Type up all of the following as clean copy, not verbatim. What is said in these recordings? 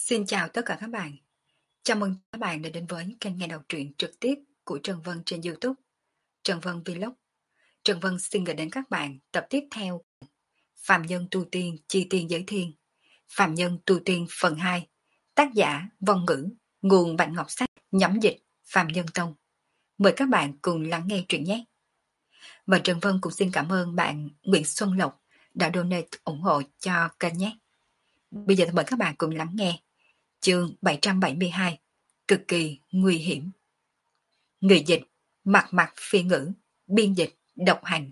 Xin chào tất cả các bạn. Chào mừng các bạn đã đến với kênh nghe đọc truyện trực tiếp của Trần Vân trên YouTube, Trần Vân Vlog. Trần Vân xin gửi đến các bạn tập tiếp theo Phạm Nhân Tu Tiên Chi Tiên Giới Thiên, Phạm Nhân Tu Tiên phần 2, tác giả Vong Ngữ, nguồn Bạch Ngọc Sách, nhóm dịch Phạm Nhân Tông. Mời các bạn cùng lắng nghe truyện nhé. Và Trần Vân cũng xin cảm ơn bạn Nguyễn Xuân Lộc đã donate ủng hộ cho kênh nhé. Bây giờ mời các bạn cùng lắng nghe chương 772, cực kỳ nguy hiểm. Người dịch Mặt Mặt Phi Ngữ, biên dịch Độc Hành.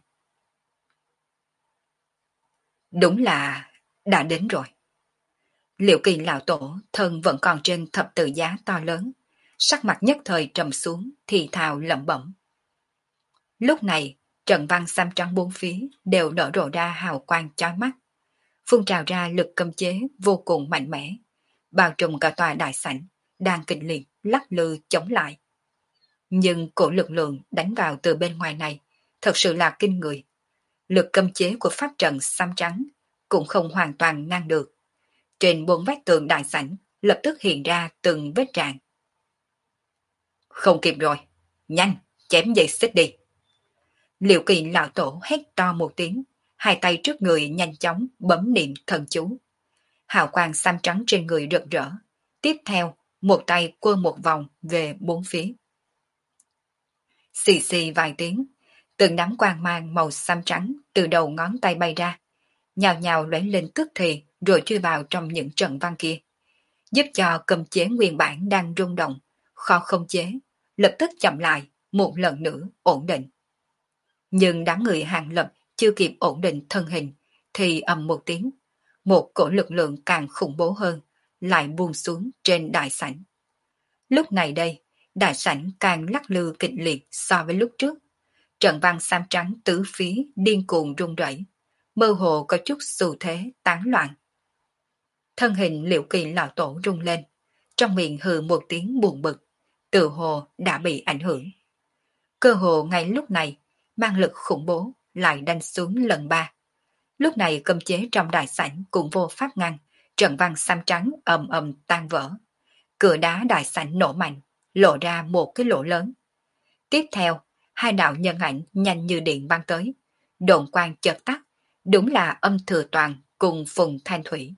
Đúng là đã đến rồi. Liệu Kỳ lão tổ thân vẫn còn trên thập tự giá to lớn, sắc mặt nhất thời trầm xuống, thì thào lẩm bẩm. Lúc này trận văn xám trắng bốn phía đều nở rộ ra hào quang chói mắt, phun trào ra lực cấm chế vô cùng mạnh mẽ, bao trùm cả tòa đại sảnh đang kịch liệt lắc lư chống lại. Nhưng cổ lực lượng đánh vào từ bên ngoài này thật sự là kinh người. Lực cấm chế của pháp trận xám trắng cũng không hoàn toàn ngăn được. Trên bốn vách tường đại sảnh lập tức hiện ra từng vết rạn. Không kịp rồi, nhanh, chém dây xích đi. Liệu Kỳ lão tổ hét to một tiếng, hai tay trước người nhanh chóng bấm niệm thần chú. Hào quang xám trắng trên người rực rỡ. Tiếp theo, một tay quơ một vòng về bốn phía. Xì xì vài tiếng, từng đám quang mang màu xám trắng từ đầu ngón tay bay ra, nhào nhào lóe lên tức thì rồi chui vào trong những trận văn kia, giúp cho cầm chế nguyên bản đang rung động, khó không chế, lập tức chậm lại, một lần nữa ổn định. Nhưng đám người Hàng Lập chưa kịp ổn định thân hình, thì ầm một tiếng, một cổ lực lượng càng khủng bố hơn, lại buông xuống trên đại sảnh. Lúc này đây, đại sảnh càng lắc lư kịch liệt so với lúc trước. Trận văn xám trắng tứ phía điên cuồng rung rẩy, mơ hồ có chút xu thế tán loạn. Thân hình Liệu Kỳ lão tổ rung lên, trong miệng hừ một tiếng buồn bực, tự hồ đã bị ảnh hưởng. Cơ hồ ngay lúc này, mang lực khủng bố lại đánh xuống lần ba. Lúc này cấm chế trong đại sảnh cũng vô pháp ngăn, trận văn xám trắng ầm ầm tan vỡ. Cửa đá đại sảnh nổ mạnh, lộ ra một cái lỗ lớn. Tiếp theo, hai đạo nhân ảnh nhanh như điện băng tới. Độn quang chợt tắt, đúng là Âm Thừa Toàn cùng Phùng Thanh Thủy.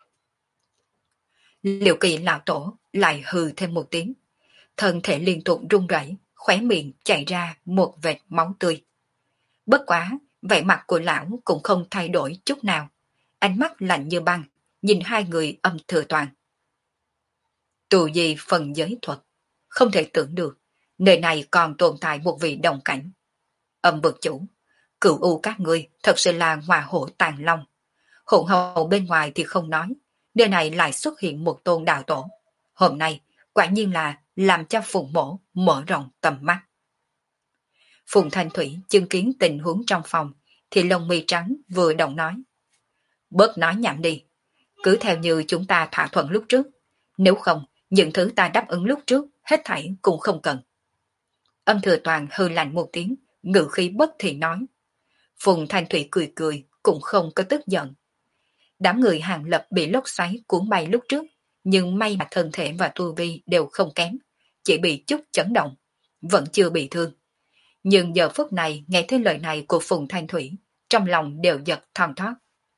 Liệu Kỳ lão tổ lại hừ thêm một tiếng. Thân thể liên tục run rẩy, khóe miệng chảy ra một vệt máu tươi. Bất quá, vẻ mặt của lão cũng không thay đổi chút nào. Ánh mắt lạnh như băng, nhìn hai người Âm Thừa Toàn. Tù gì phần giới thuật, không thể tưởng được, nơi này còn tồn tại một vị đồng cảnh. Âm bực chủ, cửu u các ngươi thật sự là hòa hổ tàn long. Hỗn hậu bên ngoài thì không nói, nơi này lại xuất hiện một tôn đạo tổ. Hôm nay, quả nhiên là làm cho Phùng mổ mở rộng tầm mắt. Phùng Thanh Thủy chứng kiến tình huống trong phòng, thì lông mi trắng vừa động nói. Bớt nói nhảm đi, cứ theo như chúng ta thỏa thuận lúc trước, nếu không, những thứ ta đáp ứng lúc trước, hết thảy cũng không cần. Âm Thừa Toàn hư lạnh một tiếng, ngữ khí bất thì nói. Phùng Thanh Thủy cười cười, cũng không có tức giận. Đám người Hàng Lập bị lốc xoáy cuốn bay lúc trước, nhưng may mà thân thể và tu vi đều không kém, chỉ bị chút chấn động, vẫn chưa bị thương. Nhưng giờ phút này nghe thấy lời này của Phùng Thanh Thủy, trong lòng đều giật thon thót.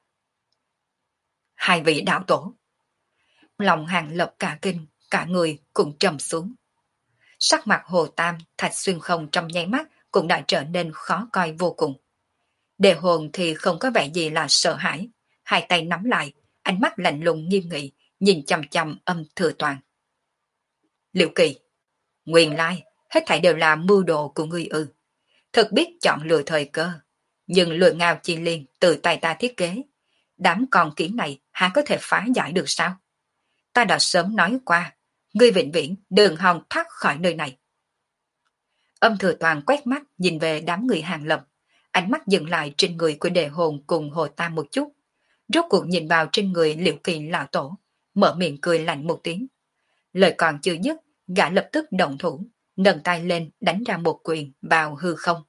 Hai vị đạo tổ. Lòng Hàng Lập cả kinh, cả người cũng trầm xuống. Sắc mặt Hồ Tam, Thạch Xuyên Không trong nháy mắt cũng đã trở nên khó coi vô cùng. Đề Hồn thì không có vẻ gì là sợ hãi, hai tay nắm lại, ánh mắt lạnh lùng nghiêm nghị, nhìn chằm chằm Âm Thừa Toàn. Liệu Kỳ, nguyên lai, hết thảy đều là mưu đồ của ngươi ư. Thật biết chọn lựa thời cơ, nhưng lựa ngao chi liên từ tay ta thiết kế. Đám con kiến này há có thể phá giải được sao? Ta đã sớm nói qua, ngươi vĩnh viễn đừng hòng thoát khỏi nơi này. Âm Thừa Toàn quét mắt nhìn về đám người Hàng Lập, ánh mắt dừng lại trên người của Đề Hồn cùng Hồ Tam một chút, rốt cuộc nhìn vào trên người Liệu Kỳ lão tổ, mở miệng cười lạnh một tiếng. Lời còn chưa dứt, gã lập tức động thủ, nâng tay lên đánh ra một quyền vào hư không.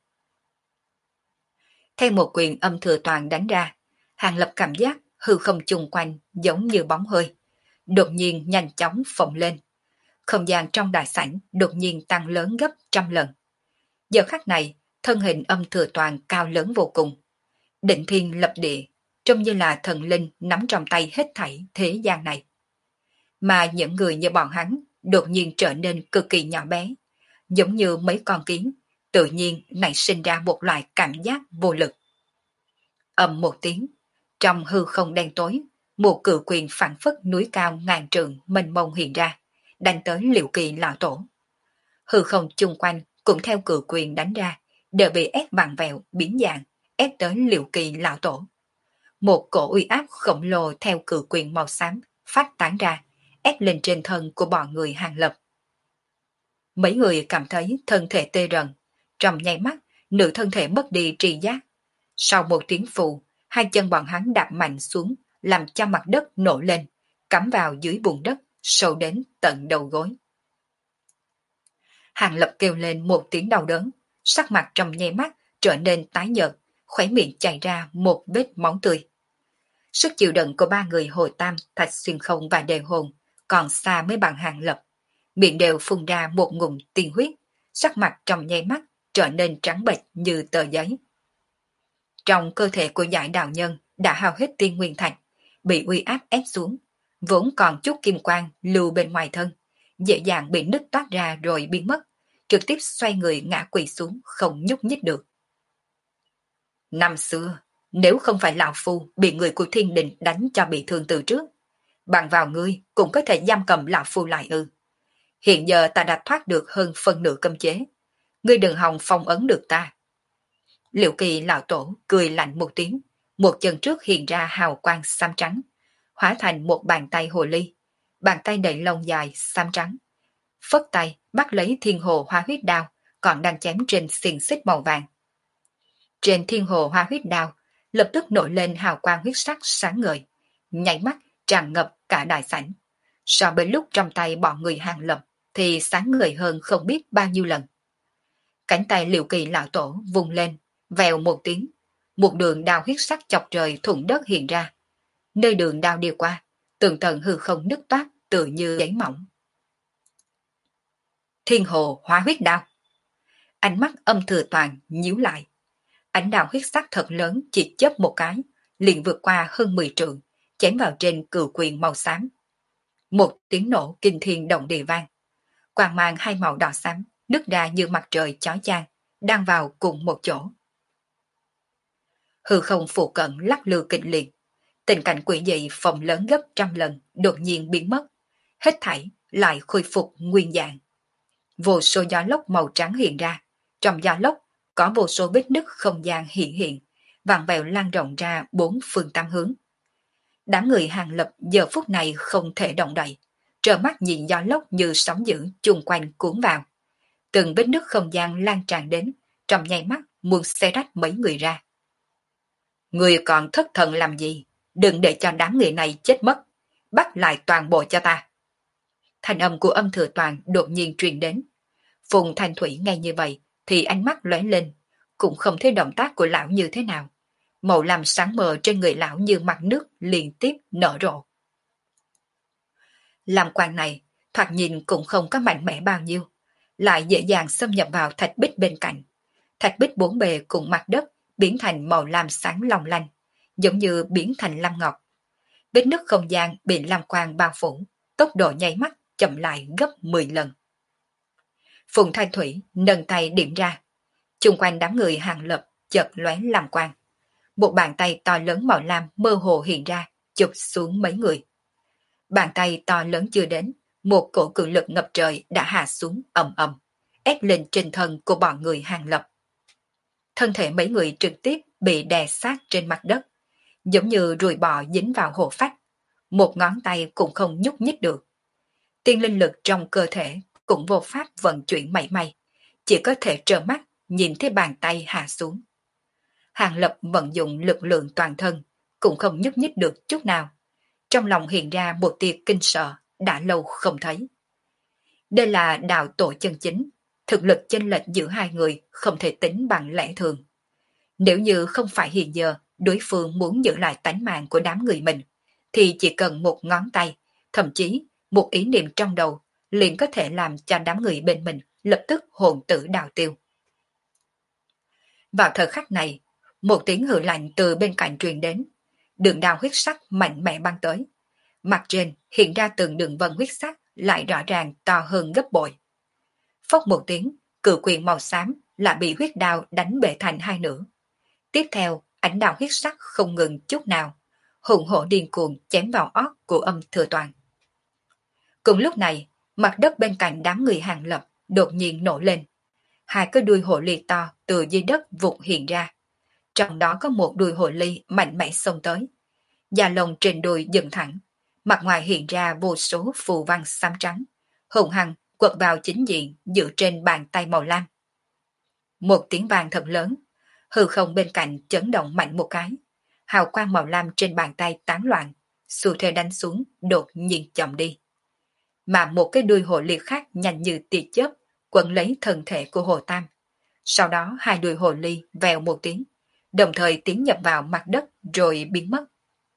Theo một quyền Âm Thừa Toàn đánh ra, Hàng Lập cảm giác hư không chung quanh giống như bóng hơi, đột nhiên nhanh chóng phồng lên. Không gian trong đại sảnh đột nhiên tăng lớn gấp trăm lần. Giờ khắc này, thân hình Âm Thừa Toàn cao lớn vô cùng. Định thiên lập địa, trông như là thần linh nắm trong tay hết thảy thế gian này. Mà những người như bọn hắn đột nhiên trở nên cực kỳ nhỏ bé, giống như mấy con kiến, tự nhiên nảy sinh ra một loại cảm giác vô lực. Ầm một tiếng, trong hư không đen tối, một cự quyền phản phất núi cao ngàn trượng mênh mông hiện ra, đánh tới Liệu Kỳ lão tổ. Hư không chung quanh cũng theo cự quyền đánh ra, đều bị ép vặn vẹo biến dạng, ép tới Liệu Kỳ lão tổ. Một cổ uy áp khổng lồ theo cự quyền màu xám phát tán ra, ép lên trên thân của bọn người Hàng Lập. Mấy người cảm thấy thân thể tê rần, trong nháy mắt, nửa thân thể mất đi tri giác. Sau một tiếng phù, hai chân bọn hắn đạp mạnh xuống, làm cho mặt đất nổ lên, cắm vào dưới bùn đất, sâu đến tận đầu gối. Hàng Lập kêu lên một tiếng đau đớn, sắc mặt trong nháy mắt trở nên tái nhợt, khóe miệng chảy ra một vết máu tươi. Sức chịu đựng của ba người Hồ Tam, Thạch Xuyên Không và Đề Hồn còn xa mới bằng Hàng Lập, miệng đều phun ra một ngụm tiên huyết, sắc mặt trong nháy mắt trở nên trắng bệch như tờ giấy. Trong cơ thể của Giải Đạo Nhân đã hao hết tiên nguyên thạch, bị uy áp ép xuống, vốn còn chút kim quang lưu bên ngoài thân, dễ dàng bị nứt toát ra rồi biến mất, trực tiếp xoay người ngã quỵ xuống không nhúc nhích được. Năm xưa, nếu không phải lão phu bị người của thiên đình đánh cho bị thương từ trước, bằng vào ngươi cũng có thể giam cầm lão phu lại ư. Hiện giờ ta đã thoát được hơn phân nửa cấm chế, ngươi đừng hòng phong ấn được ta. Liệu Kỳ lão tổ cười lạnh một tiếng, một chân trước hiện ra hào quang xám trắng, hóa thành một bàn tay hồ ly, bàn tay đầy lông dài xám trắng. Phất tay bắt lấy thiên hồ hoa huyết đao, còn đang chém trên xiềng xích màu vàng. Trên thiên hồ hoa huyết đao lập tức nổi lên hào quang huyết sắc sáng ngời, nhảy mắt tràn ngập cả đại sảnh. So với lúc trong tay bọn người Hàng Lập thì sáng ngời hơn không biết bao nhiêu lần. Cánh tay Liệu Kỳ lão tổ vùng lên, vèo một tiếng, một đường đao huyết sắc chọc trời thủng đất hiện ra. Nơi đường đao đi qua, tường tận hư không nứt toát tự như giấy mỏng. Thiên hồ hóa huyết đao. Ánh mắt Âm Thừa Toàn nhíu lại. Ánh đao huyết sắc thật lớn chỉ chớp một cái, liền vượt qua hơn 10 trượng, chém vào trên cự quyền màu xám. Một tiếng nổ kinh thiên động địa vang. Quang mang hai màu đỏ xám, nứt ra như mặt trời chói chang, đang vào cùng một chỗ. Hư không phụ cận lắc lư kịch liệt, tình cảnh quỷ dị phòng lớn gấp trăm lần đột nhiên biến mất, hết thảy lại khôi phục nguyên dạng. Vô số gió lốc màu trắng hiện ra, trong gió lốc có vô số vết nứt không gian hiện, vặn vẹo lan rộng ra bốn phương tám hướng. Đám người Hàng Lập giờ phút này không thể động đậy, trơ mắt nhìn gió lốc như sóng dữ chung quanh cuốn vào. Từng vết nứt không gian lan tràn đến, trong nháy mắt muốn xé rách mấy người ra. Người còn thất thần làm gì? Đừng để cho đám người này chết mất. Bắt lại toàn bộ cho ta. Thanh âm của Âm Thừa Toàn đột nhiên truyền đến. Phùng Thanh Thủy nghe như vậy thì ánh mắt lóe lên, cũng không thấy động tác của lão như thế nào. Màu lam sáng mờ trên người lão như mặt nước liên tiếp nở rộ. Lam quang này thoạt nhìn cũng không có mạnh mẽ bao nhiêu, lại dễ dàng xâm nhập vào thạch bích bên cạnh. Thạch bích bốn bề cùng mặt đất biến thành màu lam sáng long lanh, giống như biến thành lam ngọc. Vết nứt không gian bị lam quang bao phủ, tốc độ nháy mắt chậm lại gấp 10 lần. Phùng Thanh Thủy nâng tay điểm ra, chung quanh đám người Hàng Lập chợt lóe lam quang. Một bàn tay to lớn màu lam mơ hồ hiện ra, chụp xuống mấy người. Bàn tay to lớn chưa đến, một cổ cự lực ngập trời đã hạ xuống ầm ầm, ép lên trên thân của bọn người Hàng Lập. Thân thể mấy người trực tiếp bị đè sát trên mặt đất, giống như ruồi bò dính vào hổ phách, một ngón tay cũng không nhúc nhích được. Tiên linh lực trong cơ thể cũng vô pháp vận chuyển mảy may, chỉ có thể trơ mắt nhìn thấy bàn tay hạ xuống. Hàng Lập vận dụng lực lượng toàn thân, cũng không nhúc nhích được chút nào. Trong lòng hiện ra một tia kinh sợ, đã lâu không thấy. Đây là đạo tổ chân chính, thực lực chênh lệch giữa hai người không thể tính bằng lẽ thường. Nếu như không phải hiện giờ đối phương muốn giữ lại tánh mạng của đám người mình, thì chỉ cần một ngón tay thậm chí một ý niệm trong đầu liền có thể làm cho đám người bên mình lập tức hồn tử đào tiêu. Vào thời khắc này, một tiếng hừ lạnh từ bên cạnh truyền đến, đường đao huyết sắc mạnh mẽ băng tới. Mặt trên hiện ra từng đường vân huyết sắc lại rõ ràng to hơn gấp bội. Phốc một tiếng, cự quyền màu xám lại bị huyết đao đánh bể thành hai nửa. Tiếp theo, ánh đao huyết sắc không ngừng chút nào, hùng hổ điên cuồng chém vào ót của Âm Thừa Toàn. Cùng lúc này, mặt đất bên cạnh đám người Hàng Lập đột nhiên nổi lên. Hai cái đuôi hồ ly to từ dưới đất vụt hiện ra. Trong đó có một đuôi hồ ly mạnh mẽ xông tới. Da lông trên đuôi dựng thẳng, mặt ngoài hiện ra vô số phù văn xám trắng, hùng hăng quật vào chính diện dựa trên bàn tay màu lam. Một tiếng vang thật lớn, hư không bên cạnh chấn động mạnh một cái, hào quang màu lam trên bàn tay tán loạn, xu thế đánh xuống đột nhiên chậm đi. Mà một cái đuôi hồ ly khác nhanh như tia chớp quấn lấy thân thể của Hồ Tam. Sau đó hai đuôi hồ ly vèo một tiếng, đồng thời tiến nhập vào mặt đất rồi biến mất.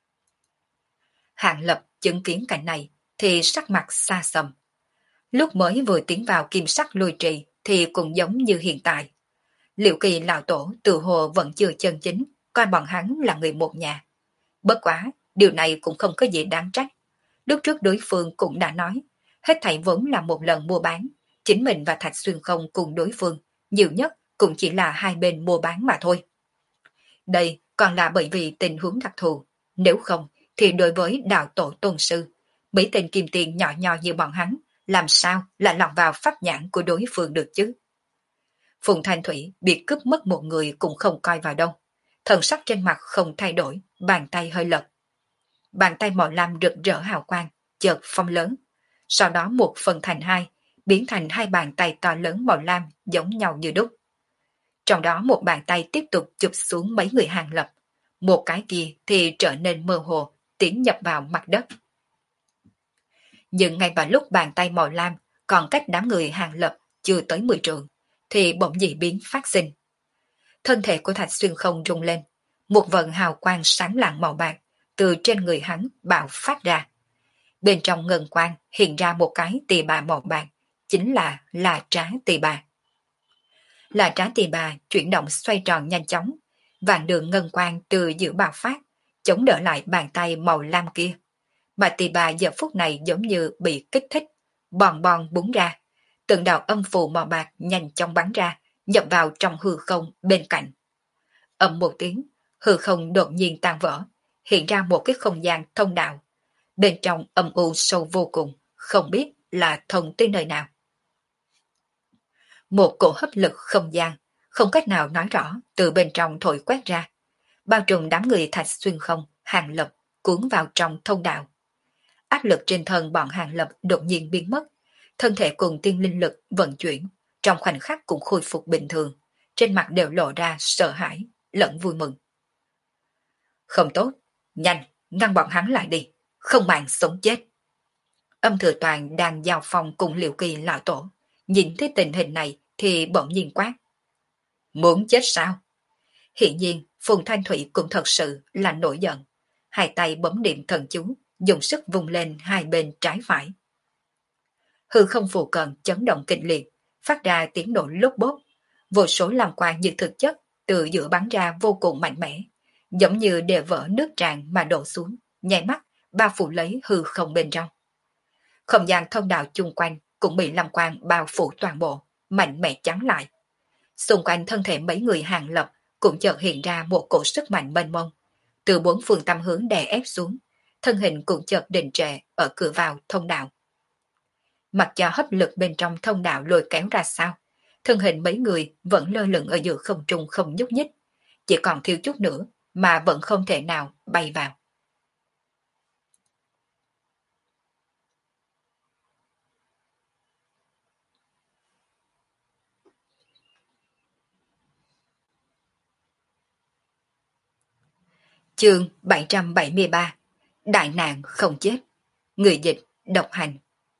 Hạng Lập chứng kiến cảnh này thì sắc mặt xa xăm. Lúc mới vừa tiến vào kim sắc lôi trì thì cũng giống như hiện tại. Liệu Kỳ lão tổ tự hồ vẫn chưa chân chính coi bọn hắn là người một nhà. Bất quá, điều này cũng không có gì đáng trách. Lúc trước đối phương cũng đã nói, hết thảy vốn là một lần mua bán, chính mình và Thạch Xuyên Không cùng đối phương, nhiều nhất cũng chỉ là hai bên mua bán mà thôi. Đây còn là bởi vì tình huống đặc thù, nếu không thì đối với đạo tổ tôn sư, mấy tên kim tiền nhỏ nhỏ như bọn hắn, làm sao lại lọt vào pháp nhãn của đối phương được chứ? Phùng Thanh Thủy bị cướp mất một người cũng không coi vào đâu. Thần sắc trên mặt không thay đổi, bàn tay hơi lật. Bàn tay màu lam rực rỡ hào quang, chợt phong lớn. Sau đó một phần thành hai, biến thành hai bàn tay to lớn màu lam giống nhau như đúc. Trong đó một bàn tay tiếp tục chụp xuống mấy người Hàng Lập. Một cái kia thì trở nên mơ hồ, tiến nhập vào mặt đất. Nhưng ngay vào lúc bàn tay màu lam còn cách đám người Hàng Lập chưa tới 10 trượng, thì bỗng dị biến phát sinh. Thân thể của Thạch Xuyên Không rung lên, một vần hào quang sáng lạng màu bạc từ trên người hắn bạo phát ra. Bên trong ngân quang hiện ra một cái tỳ bà màu bạc, chính là trá tỳ bà. Là trá tỳ bà chuyển động xoay tròn nhanh chóng, vạn đường ngân quang từ giữa bạo phát, chống đỡ lại bàn tay màu lam kia. Mà tỳ bà giờ phút này giống như bị kích thích, bòn bòn búng ra, từng đạo âm phù màu bạc nhanh chóng bắn ra, nhập vào trong hư không bên cạnh. Ầm một tiếng, hư không đột nhiên tan vỡ, hiện ra một cái không gian thông đạo. Bên trong âm u sâu vô cùng, không biết là thông tới nơi nào. Một cổ hấp lực không gian, không cách nào nói rõ, từ bên trong thổi quét ra, bao trùm đám người Thạch Xuyên Không, Hàng Lập cuốn vào trong thông đạo. Áp lực trên thân bọn Hàng Lập đột nhiên biến mất, thân thể cùng tiên linh lực vận chuyển, trong khoảnh khắc cũng khôi phục bình thường, trên mặt đều lộ ra sợ hãi, lẫn vui mừng. Không tốt, nhanh, ngăn bọn hắn lại đi, không màng sống chết. Âm Thừa Toàn đang giao phòng cùng Liệu Kỳ lão tổ, nhìn thấy tình hình này thì bỗng nhiên quát. Muốn chết sao? Hiện nhiên, Phùng Thanh Thủy cũng thật sự là nổi giận, hai tay bấm điểm thần chú, dùng sức vung lên hai bên trái phải. Hư không phù cận chấn động kịch liệt, phát ra tiếng nổ lốp bốp, vô số làm quang như thực chất từ giữa bắn ra vô cùng mạnh mẽ, giống như để vỡ nước tràn mà đổ xuống, nháy mắt bao phủ lấy hư không bên trong. Không gian thông đạo chung quanh cũng bị làm quang bao phủ toàn bộ, mạnh mẽ chắn lại. Xung quanh thân thể mấy người Hàng Lập cũng chợt hiện ra một cổ sức mạnh mênh mông, từ bốn phương tám hướng đè ép xuống, thân hình cũng chợt đình trệ ở cửa vào thông đạo. Mặc cho hấp lực bên trong thông đạo lôi kéo ra sao, thân hình mấy người vẫn lơ lửng ở giữa không trung không nhúc nhích, chỉ còn thiếu chút nữa mà vẫn không thể nào bay vào. Chương 773 Đại nạn không chết. Người dịch độc hành.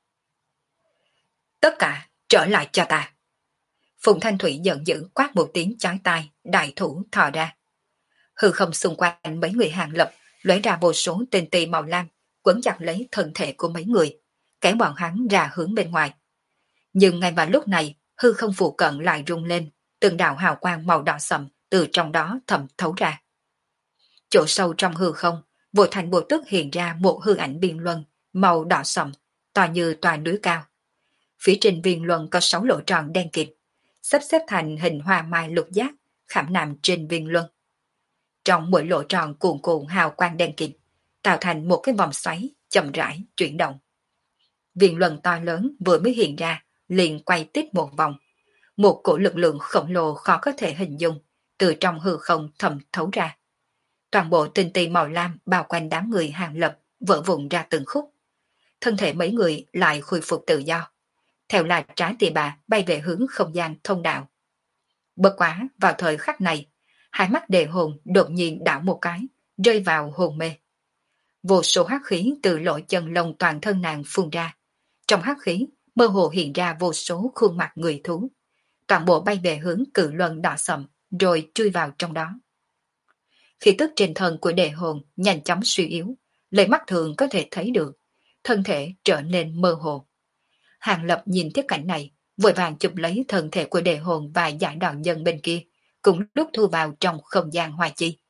Tất cả trở lại cho ta. Phùng Thanh Thủy giận dữ quát một tiếng chói tai, đại thủ thò ra. Hư không xung quanh mấy người Hàng Lập lóe ra vô số tên tì màu lam, quấn chặt lấy thân thể của mấy người, kéo bọn hắn ra hướng bên ngoài. Nhưng ngay vào lúc này, hư không phụ cận lại rung lên, từng đạo hào quang màu đỏ sậm từ trong đó thẩm thấu ra. Chỗ sâu trong hư không, vội thành bộ tức hiện ra một hư ảnh biên luân, màu đỏ sậm, to như tòa núi cao. Phía trên viên luân có 6 lỗ tròn đen kịt, sắp xếp thành hình hoa mai lục giác, khảm nằm trên viên luân. Trong mỗi lỗ tròn cuồn cuộn hào quang đen kịt, tạo thành một cái vòng xoáy chậm rãi chuyển động. Viên luân to lớn vừa mới hiện ra, liền quay tít một vòng. Một cổ lực lượng khổng lồ khó có thể hình dung, từ trong hư không thẩm thấu ra. Toàn bộ tinh tì màu lam bao quanh đám người Hàng Lập vỡ vụn ra từng khúc. Thân thể mấy người lại khôi phục tự do. Theo là trái tỳ bà bay về hướng không gian thông đạo. Bất quá vào thời khắc này, hai mắt đề hồn đột nhiên đảo một cái, rơi vào hồn mê. Vô số hắc khí từ lỗ chân lông toàn thân nàng phun ra. Trong hắc khí, mơ hồ hiện ra vô số khuôn mặt người thú. Toàn bộ bay về hướng cự luân đỏ sậm, rồi chui vào trong đó. Khí tức trên thân của đề hồn nhanh chóng suy yếu, lấy mắt thường có thể thấy được, thân thể trở nên mơ hồ. Hàng Lập nhìn thấy cảnh này, vội vàng chụp lấy thân thể của đề hồn và giải đòn nhân bên kia, cũng lúc thu vào trong không gian hoa chi.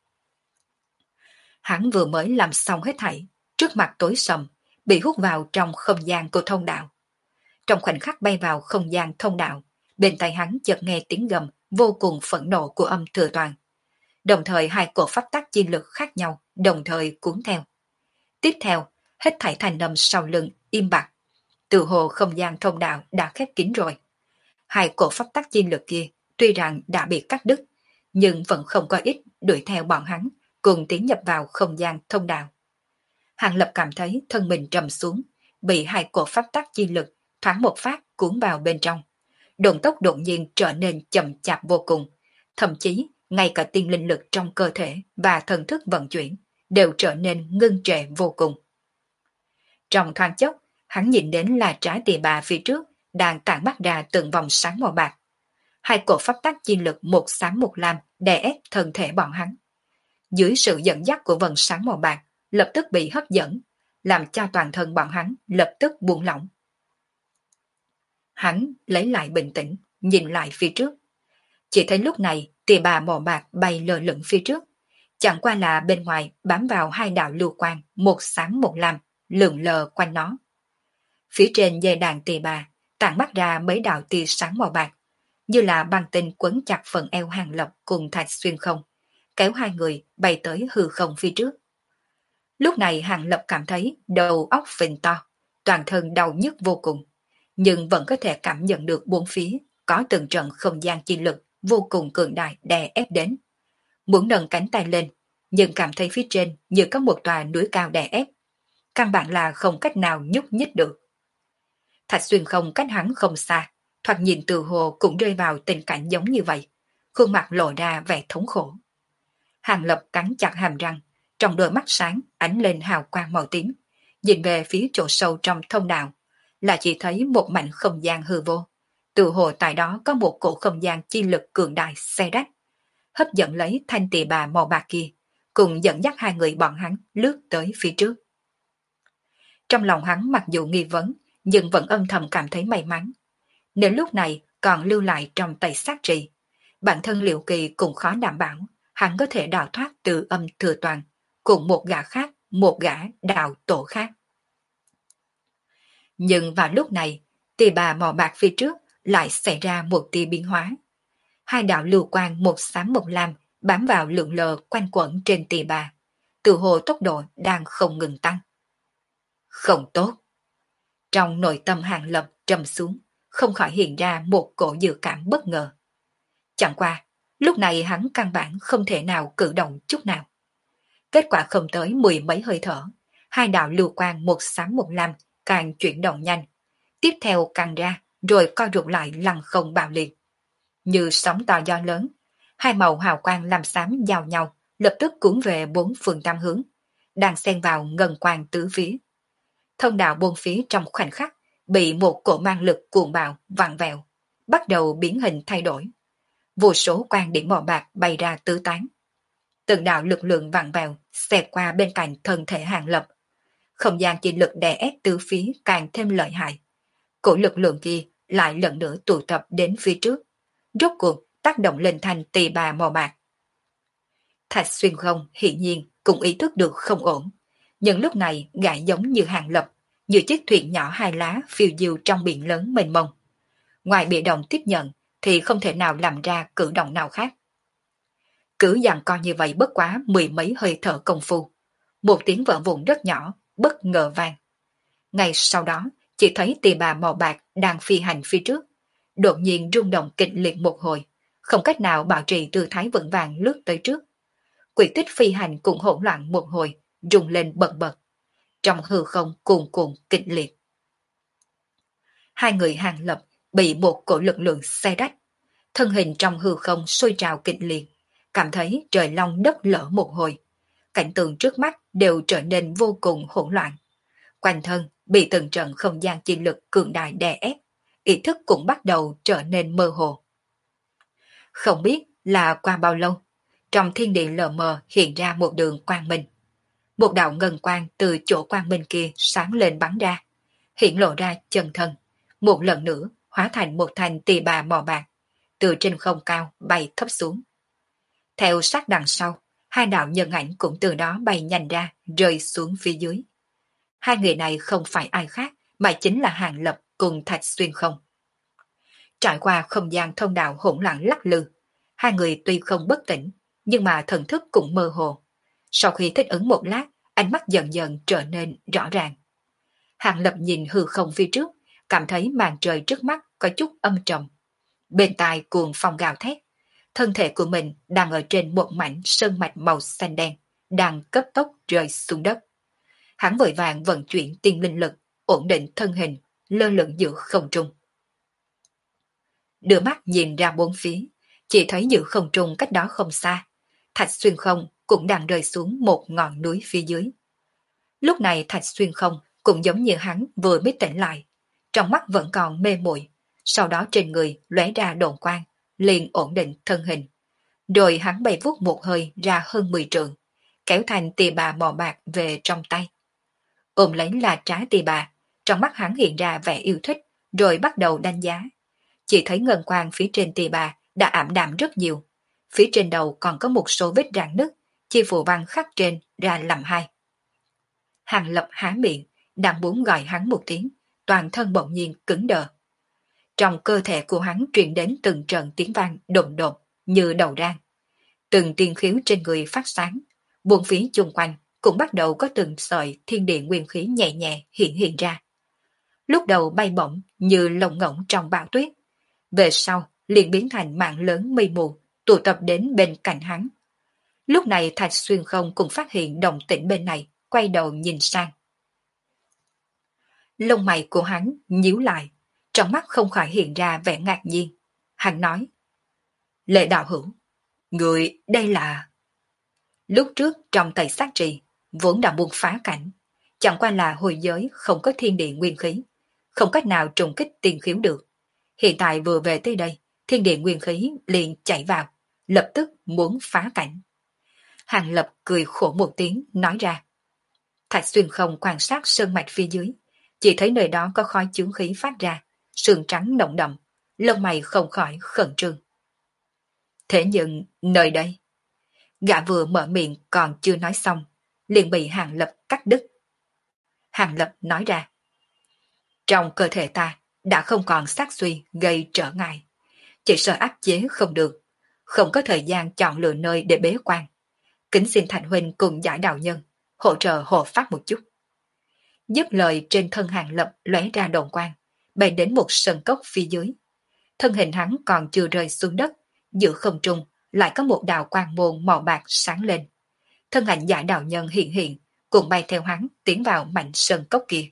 Hắn vừa mới làm xong hết thảy, trước mặt tối sầm, bị hút vào trong không gian của thông đạo. Trong khoảnh khắc bay vào không gian thông đạo, bên tai hắn chợt nghe tiếng gầm vô cùng phẫn nộ của âm thừa toàn. Đồng thời hai cổ pháp tắc chi lực khác nhau, đồng thời cuốn theo. Tiếp theo, hết thảy thành âm sau lưng im bặt. Từ hồ không gian thông đạo đã khép kín rồi. Hai cổ pháp tắc chi lực kia tuy rằng đã bị cắt đứt, nhưng vẫn không có ít đuổi theo bọn hắn, cùng tiến nhập vào không gian thông đạo. Hàng Lập cảm thấy thân mình trầm xuống, bị hai cổ pháp tắc chi lực thoáng một phát cuốn vào bên trong. Động tốc đột nhiên trở nên chậm chạp vô cùng, thậm chí ngay cả tiên linh lực trong cơ thể và thần thức vận chuyển đều trở nên ngưng trệ vô cùng. Trong thoáng chốc, hắn nhìn đến là trái tỳ bà phía trước đang tản mắt ra từng vòng sáng màu bạc. Hai cổ pháp tắc chi lực một xám một lam đè ép thân thể bọn hắn. Dưới sự dẫn dắt của vần sáng màu bạc, lập tức bị hấp dẫn, làm cho toàn thân bọn hắn lập tức buông lỏng. Hắn lấy lại bình tĩnh, nhìn lại phía trước. Chỉ thấy lúc này tỳ bà màu bạc bay lơ lửng phía trước. Chẳng qua là bên ngoài bám vào hai đạo lưu quang, một xám một lam, lượn lờ quanh nó. Phía trên dây đàn tỳ bà, tản mắt ra mấy đạo tia sáng màu bạc, như là băng tinh quấn chặt phần eo Hàng Lập cùng Thạch Xuyên không, kéo hai người bay tới hư không phía trước. Lúc này Hàng Lập cảm thấy đầu óc phình to, toàn thân đau nhức vô cùng, nhưng vẫn có thể cảm nhận được bốn phía có từng trận không gian chi lực vô cùng cường đại đè ép đến. Muốn nâng cánh tay lên, nhưng cảm thấy phía trên như có một tòa núi cao đè ép, căn bản là không cách nào nhúc nhích được. Thạch Xuyên không cách hắn không xa, thoạt nhìn từ hồ cũng rơi vào tình cảnh giống như vậy, khuôn mặt lộ ra vẻ thống khổ. Hàng Lập cắn chặt hàm răng, trong đôi mắt sáng ánh lên hào quang màu tím, nhìn về phía chỗ sâu trong thông đạo, là chỉ thấy một mảnh không gian hư vô. Từ hồ tại đó có một cổ không gian chi lực cường đại xe rách, hấp dẫn lấy thanh tỳ bà màu bạc kia, cùng dẫn dắt hai người bọn hắn lướt tới phía trước. Trong lòng hắn mặc dù nghi vấn, nhưng vẫn âm thầm cảm thấy may mắn. Nếu lúc này còn lưu lại trong tay sát trì, bản thân Liệu Kỳ cũng khó đảm bảo hắn có thể đào thoát từ âm thừa toàn, cùng một gã khác, một gã đạo tổ khác. Nhưng vào lúc này, tỳ bà màu bạc phía trước lại xảy ra một tia biến hóa. Hai đạo lưu quang một xám một lam bám vào lượn lờ quanh quẩn trên tỳ bà, từ hồ tốc độ đang không ngừng tăng. Không tốt. Trong nội tâm Hàng Lập trầm xuống, không khỏi hiện ra một cổ dự cảm bất ngờ. Chẳng qua, lúc này hắn căn bản không thể nào cử động chút nào. Kết quả không tới 10 mấy hơi thở, hai đạo lưu quang một xám một lam càng chuyển động nhanh, tiếp theo càng ra rồi co rụt lại lăn không bạo liệt. Như sóng to gió lớn, hai màu hào quang lam xám giao nhau, lập tức cuốn về bốn phương tam hướng, đang xen vào ngân quang tứ phía. Thông đạo bốn phía trong khoảnh khắc bị một cổ mang lực cuồng bạo vặn vẹo, bắt đầu biến hình thay đổi. Vô số quang điểm màu bạc bay ra tứ tán. Từng đạo lực lượng vặn vẹo xẹt qua bên cạnh thân thể Hàng Lập. không gian chi lực đè ép từ phía càng thêm lợi hại. Cổ lực lượng kia lại lần nữa tụ tập đến phía trước, rốt cuộc tác động lên thành tỳ bà màu bạc. Thạch Xuyên Không hiển nhiên cũng ý thức được không ổn, nhưng lúc này gã giống như Hàng Lập, như chiếc thuyền nhỏ hai lá phiêu diêu trong biển lớn mênh mông. Ngoài bị động tiếp nhận thì không thể nào làm ra cử động nào khác. Cứ dằn co như vậy bất quá mười mấy hơi thở công phu. Một tiếng vỡ vụn rất nhỏ, bất ngờ vang. Ngay sau đó, chỉ thấy tỳ bà màu bạc đang phi hành phía trước. Đột nhiên rung động kịch liệt một hồi, không cách nào bảo trì tư thái vững vàng lướt tới trước. Quỷ tích phi hành cũng hỗn loạn một hồi, rung lên bật bật. Trong hư không cuồn cuộn kịch liệt. Hai người Hàng Lập bị một cổ lực lượng xé rách. Thân hình trong hư không sôi trào kịch liệt, cảm thấy trời long đất lở một hồi. Cảnh tượng trước mắt đều trở nên vô cùng hỗn loạn. Quanh thân bị từng trận không gian chi lực cường đại đè ép, ý thức cũng bắt đầu trở nên mơ hồ. Không biết là qua bao lâu, trong thiên địa lờ mờ hiện ra một đường quang minh. Một đạo ngân quang từ chỗ quang minh kia sáng lên bắn ra, hiện lộ ra chân thân, một lần nữa hóa thành một thành tỳ bà màu bạc, từ trên không cao bay thấp xuống. Theo sát đằng sau, hai đạo nhân ảnh cũng từ đó bay nhanh ra, rơi xuống phía dưới. Hai người này không phải ai khác, mà chính là Hàng Lập cùng Thạch Xuyên Không. Trải qua không gian thông đạo hỗn loạn lắc lư, hai người tuy không bất tỉnh, nhưng mà thần thức cũng mơ hồ. Sau khi thích ứng một lát, ánh mắt dần dần trở nên rõ ràng. Hàng Lập nhìn hư không phía trước, cảm thấy màn trời trước mắt có chút âm trầm. Bên tai cuồng phong gào thét, thân thể của mình đang ở trên một mảnh sơn mạch màu xanh đen, đang cấp tốc rơi xuống đất. Hắn vội vàng vận chuyển tiên linh lực, ổn định thân hình, lơ lửng giữa không trung. Đưa mắt nhìn ra bốn phía, chỉ thấy giữa không trung cách đó không xa, Thạch Xuyên Không cũng đang rơi xuống một ngọn núi phía dưới. Lúc này Thạch Xuyên Không cũng giống như hắn vừa mới tỉnh lại, trong mắt vẫn còn mê muội, sau đó trên người lóe ra đồn quang, liền ổn định thân hình. Rồi hắn bay vút một hơi ra hơn 10 trượng, kéo thành tỳ bà màu bạc về trong tay. Ôm lấy là trá tỳ bà, trong mắt hắn hiện ra vẻ yêu thích, rồi bắt đầu đánh giá. Chỉ thấy ngân quang phía trên tỳ bà đã ảm đạm rất nhiều. Phía trên đầu còn có một số vết rạn nứt, chi phù văn khắc trên ra làm hai. Hàng Lập há miệng, đang muốn gọi hắn một tiếng, toàn thân bỗng nhiên cứng đờ. Trong cơ thể của hắn truyền đến từng trận tiếng vang đồn đột như đầu rang. Từng tiên khiếu trên người phát sáng, buông phía chung quanh cũng bắt đầu có từng sợi thiên địa nguyên khí nhẹ nhẹ hiện ra. Lúc đầu bay bổng như lồng ngỗng trong bão tuyết, về sau liền biến thành mạng lớn mây mù tụ tập đến bên cạnh hắn. Lúc này Thạch Xuyên Không cũng phát hiện động tĩnh bên này, quay đầu nhìn sang. Lông mày của hắn nhíu lại, trong mắt không khỏi hiện ra vẻ ngạc nhiên. Hắn nói: Lệ đạo hữu, người đây là... Lúc trước trong Tây Sát Trì, vốn đã buông phá cảnh, chẳng qua là hồi giới không có thiên địa nguyên khí, không cách nào trùng kích tiên khiếu được. Hiện tại vừa về tới đây, thiên địa nguyên khí liền chạy vào, lập tức muốn phá cảnh. Hàng Lập cười khổ một tiếng, nói ra. Thạch Xuyên Không quan sát sơn mạch phía dưới, chỉ thấy nơi đó có khói chướng khí phát ra, sương trắng nồng đậm, lông mày không khỏi khẩn trương. Thế nhưng, nơi đây... Gã vừa mở miệng còn chưa nói xong, liền bị Hàng Lập cắt đứt. Hàng Lập nói ra. Trong cơ thể ta đã không còn sát suy gây trở ngại, chỉ sợ áp chế không được, không có thời gian chọn lựa nơi để bế quan. Kính xin Thành huynh cùng giải đạo nhân, hỗ trợ hộ pháp một chút. Dứt lời trên thân Hàng Lập lóe ra đồn quang, bay đến một sân cốc phía dưới. Thân hình hắn còn chưa rơi xuống đất, giữa không trung lại có một đạo quang môn màu bạc sáng lên. Thân ảnh giải đạo nhân hiện, cùng bay theo hắn tiến vào mảnh sơn cốc kia.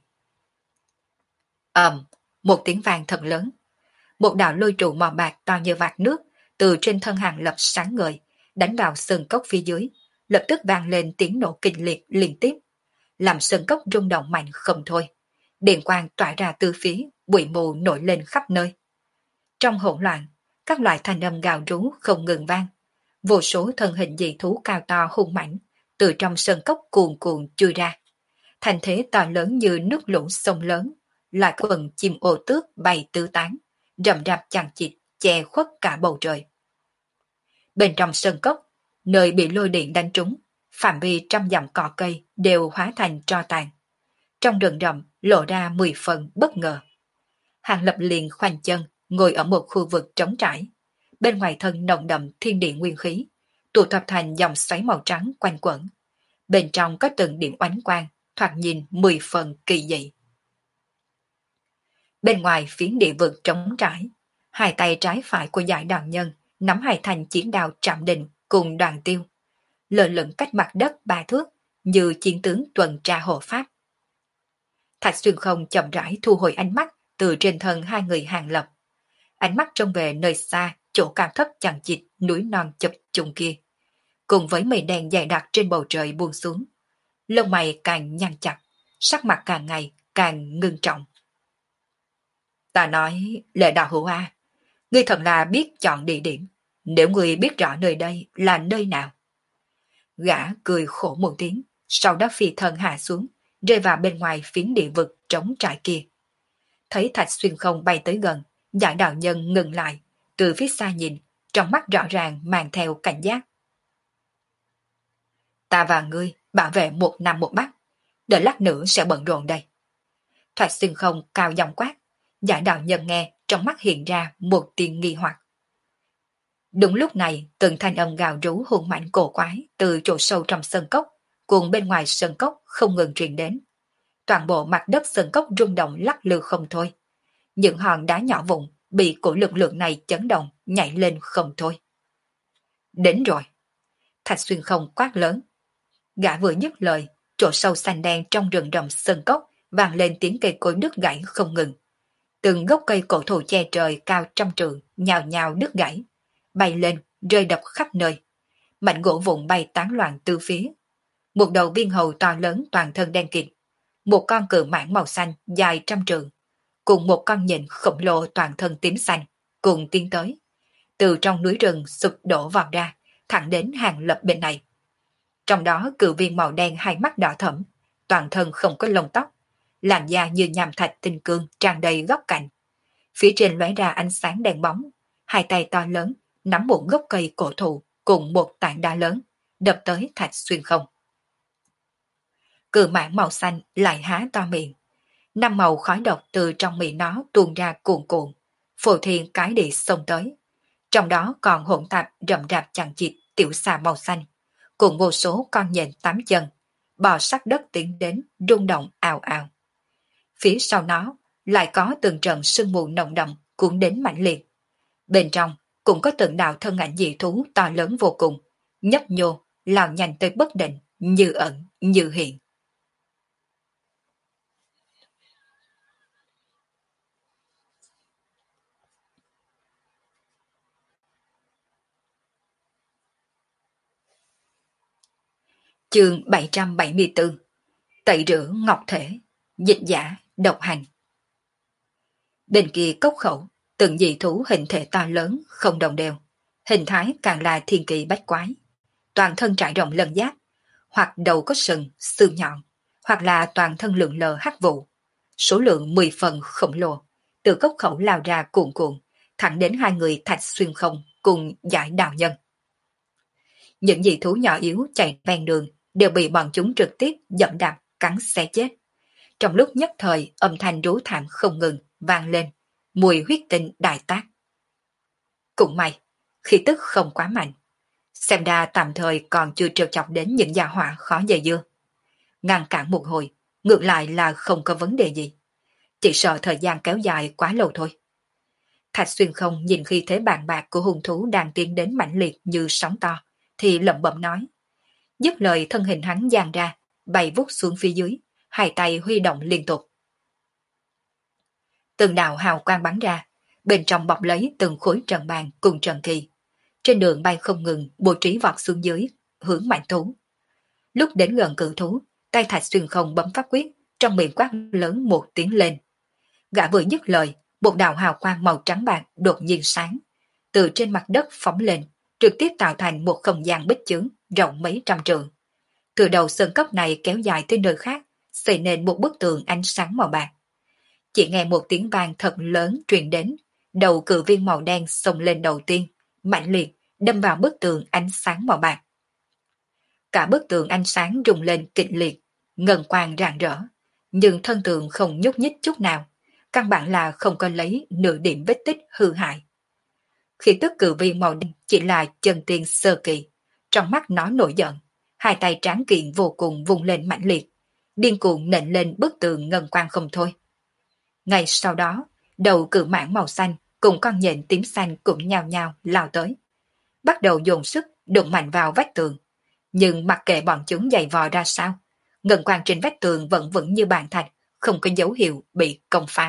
Một tiếng vang thật lớn. Một đạo lôi trụ màu bạc to như vạt nước từ trên thân Hàng Lập sáng ngời, đánh vào sơn cốc phía dưới, lập tức vang lên tiếng nổ kịch liệt liên tiếp, làm sơn cốc rung động mạnh không thôi. Điện quang tỏa ra từ phía, bụi mù nổi lên khắp nơi. Trong hỗn loạn, các loại thanh âm gào rú không ngừng vang. Vô số thân hình dị thú cao to hung mãnh từ trong sơn cốc cuồn cuộn chui ra. thành thế to lớn như nước lũ sông lớn, lại có quần chim ô tước bay tứ tán, rậm rạp chằng chịt, che khuất cả bầu trời. Bên trong sơn cốc, nơi bị lôi điện đánh trúng, phạm vi trăm dặm cỏ cây đều hóa thành tro tàn. Trong rừng rậm lộ ra 10 phần bất ngờ. Hàng Lập liền khoanh chân, ngồi ở một khu vực trống trải. Bên ngoài thân nồng đậm thiên địa nguyên khí, tụ tập thành dòng xoáy màu trắng quanh quẩn. Bên trong có từng điểm oánh quang, thoạt nhìn 10 phần kỳ dị. Bên ngoài phiến địa vực trống trải, hai tay trái phải của giải đạo nhân nắm hai thành chiến đao Trạm Đình cùng Đoàn Tiêu, lơ lửng cách mặt đất 3 thước như chiến tướng tuần tra hộ pháp. Thạch Xuyên Không chậm rãi thu hồi ánh mắt từ trên thân hai người Hàng Lập. Ánh mắt trông về nơi xa, chỗ cao thấp chằng chịt núi non chập trùng kia, cùng với mây đen dày đặc trên bầu trời buông xuống. Lông mày càng nhăn chặt, sắc mặt càng ngày càng ngưng trọng. Ta nói, Lệ Đạo Hữu A, ngươi thật là biết chọn địa điểm, nếu ngươi biết rõ nơi đây là nơi nào. Gã cười khổ một tiếng, sau đó phi thân hạ xuống, rơi vào bên ngoài phiến địa vực trống trải kia. Thấy Thạch Xuyên Không bay tới gần, giải đạo nhân ngừng lại, từ phía xa nhìn, trong mắt rõ ràng mang theo cảnh giác. Ta và ngươi bảo vệ một Nam một Bắc, đợi lát nữa sẽ bận rộn đây. Thạch Xuyên Không cao giọng quát, giải đạo nhân nghe, trong mắt hiện ra một tia nghi hoặc. Đúng lúc này, từng thanh âm gào rú hung mạnh cổ quái từ chỗ sâu trong sân cốc, cùng bên ngoài sân cốc không ngừng truyền đến. Toàn bộ mặt đất sân cốc rung động lắc lư không thôi. Những hòn đá nhỏ vụn bị cổ lực lượng này chấn động, nhảy lên không thôi. Đến rồi. Thạch Xuyên Không quát lớn. Gã vừa dứt lời, chỗ sâu xanh đen trong rừng rậm sân cốc vang lên tiếng cây cối đứt gãy không ngừng. Từng gốc cây cổ thụ che trời cao trăm trượng, nhào nhào đứt gãy, bay lên, rơi đập khắp nơi. Mảnh gỗ vụn bay tán loạn từ phía. Một đầu viên hầu to lớn toàn thân đen kịt, một con cự mãng màu xanh dài trăm trượng, cùng một con nhện khổng lồ toàn thân tím xanh, cùng tiến tới. Từ trong núi rừng sụp đổ vào ra, thẳng đến Hàng Lập bên này. Trong đó cự viên màu đen hai mắt đỏ thẫm, toàn thân không có lông tóc, làn da như nham thạch tinh cương tràn đầy góc cạnh. Phía trên lóe ra ánh sáng đèn bóng, hai tay to lớn nắm một gốc cây cổ thụ cùng một tảng đá lớn, đập tới Thạch Xuyên Không. Cự mãng màu xanh lại há to miệng, 5 màu khói độc từ trong miệng nó tuôn ra cuồn cuộn, phù thiên cái địa xông tới. Trong đó còn hỗn tạp rậm rạp chằng chịt tiểu xà màu xanh, cùng vô số con nhện 8 chân, bò sát đất tiến đến rung động ào ào. Phía sau nó lại có từng trận sương mù nồng đậm cuốn đến mãnh liệt. Bên trong cũng có từng đạo thân ảnh dị thú to lớn vô cùng, nhấp nhô, lao nhanh tới bất định, như ẩn, như hiện. Chương 774. Tẩy rửa ngọc thể, dịch giả, độc hành. Bên kia cốc khẩu, từng dị thú hình thể to lớn, không đồng đều, hình thái càng là thiên kỳ bách quái. Toàn thân trải rộng lân giáp, hoặc đầu có sừng, xương nhọn, hoặc là toàn thân lượn lờ hắc vụ. Số lượng 10 phần khổng lồ, từ cốc khẩu lao ra cuồn cuộn, thẳng đến hai người Thạch Xuyên Không cùng giải đạo nhân. Những dị thú nhỏ yếu chạy ven đường đều bị bọn chúng trực tiếp dẫm đạp, cắn xé chết. Trong lúc nhất thời âm thanh rú thảm không ngừng vang lên, mùi huyết tinh đại tác. Cũng may, khí tức không quá mạnh. Xem ra tạm thời còn chưa trêu chọc đến những gia họa khó dây dưa. Ngăn cản một hồi, ngược lại là không có vấn đề gì. Chỉ sợ thời gian kéo dài quá lâu thôi. Thạch Xuyên Không nhìn khi thế bàn bạc của hung thú đang tiến đến mãnh liệt như sóng to, thì lẩm bẩm nói. Dứt lời thân hình hắn dang ra, bay vút xuống phía dưới, hai tay huy động liên tục. Từng đạo hào quang bắn ra, bên trong bọc lấy từng khối trần bàn cùng trần kỳ. Trên đường bay không ngừng bố trí vọt xuống dưới, hướng mạnh thú. Lúc đến gần cự thú, tay Thạch Xuyên Không bấm phát quyết, trong miệng quát lớn một tiếng lên. Gã vừa dứt lời, một đạo hào quang màu trắng bạc đột nhiên sáng, từ trên mặt đất phóng lên, trực tiếp tạo thành một không gian bích chướng rộng mấy trăm trượng. Từ đầu sơn cốc này kéo dài tới nơi khác, xây nên một bức tường ánh sáng màu bạc. Chỉ nghe một tiếng vang thật lớn truyền đến, đầu cự viên màu đen xông lên đầu tiên, mạnh liệt đâm vào bức tường ánh sáng màu bạc. Cả bức tường ánh sáng rung lên kịch liệt, ngân quang rạng rỡ, nhưng thân tường không nhúc nhích chút nào, căn bản là không có lấy nửa điểm vết tích hư hại. Khi tức cự viên màu đen chỉ là chân tiên sơ kỳ, trong mắt nó nổi giận, hai tay tráng kiện vô cùng vùng lên mạnh liệt, điên cuồng nện lên bức tường ngân quang không thôi. Ngay sau đó, đầu cự mãng màu xanh cùng con nhện tím xanh cũng nhao nhao lao tới, bắt đầu dồn sức đụng mạnh vào vách tường. Nhưng mặc kệ bọn chúng giày vò ra sao, ngân quang trên vách tường vẫn vững như bàn thạch, không có dấu hiệu bị công phá.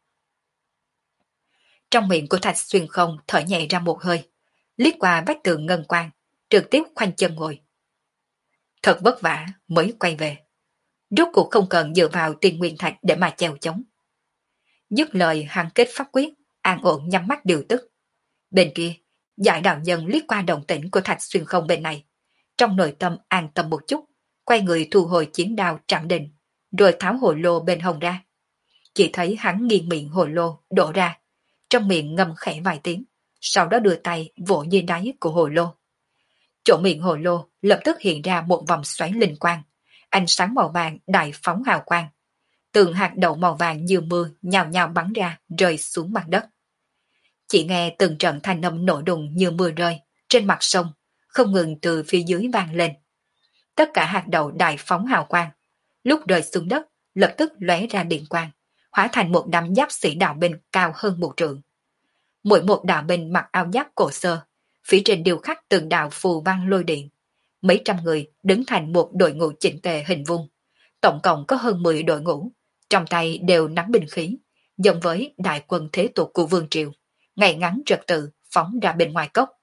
Trong miệng của Thạch Xuyên Không thở nhẹ ra một hơi, liếc qua vách tường ngân quang, trực tiếp khoanh chân ngồi. Thật vất vả mới quay về. Rốt cuộc không cần dựa vào Tiên Nguyên Thạch để mà chèo chống. Dứt lời hắn kết pháp quyết, an ổn nhắm mắt điều tức. Bên kia, Giải đạo nhân liếc qua động tĩnh của Thạch Xuyên Không bên này, trong nội tâm an tâm một chút, quay người thu hồi chiến đao Trảm Định, rồi tháo hồ lô bên hông ra. Chỉ thấy hắn nghiêng miệng hồ lô đổ ra, trong miệng ngâm khẽ vài tiếng, sau đó đưa tay vỗ như đáy của hồ lô. Chỗ miệng hồ lô lập tức hiện ra một vòng xoáy linh quang, ánh sáng màu vàng đại phóng hào quang. Từng hạt đậu màu vàng như mưa nhào nhào bắn ra rơi xuống mặt đất. Chỉ nghe từng trận thanh âm nổ đùng như mưa rơi trên mặt sông, không ngừng từ phía dưới vang lên. Tất cả hạt đậu đại phóng hào quang, lúc rơi xuống đất lập tức lóe ra điện quang, hóa thành một đám giáp sĩ đạo binh cao hơn một trượng. Mỗi một đạo binh mặc áo giáp cổ xưa, phía trên điêu khắc từng đạo phù văn lôi điện. Mấy trăm người đứng thành một đội ngũ chỉnh tề hình vuông, tổng cộng có hơn 10 đội ngũ, trong tay đều nắm binh khí, giống với đại quân thế tục của Vương Triều, ngày ngắn trật tự phóng ra bên ngoài cốc.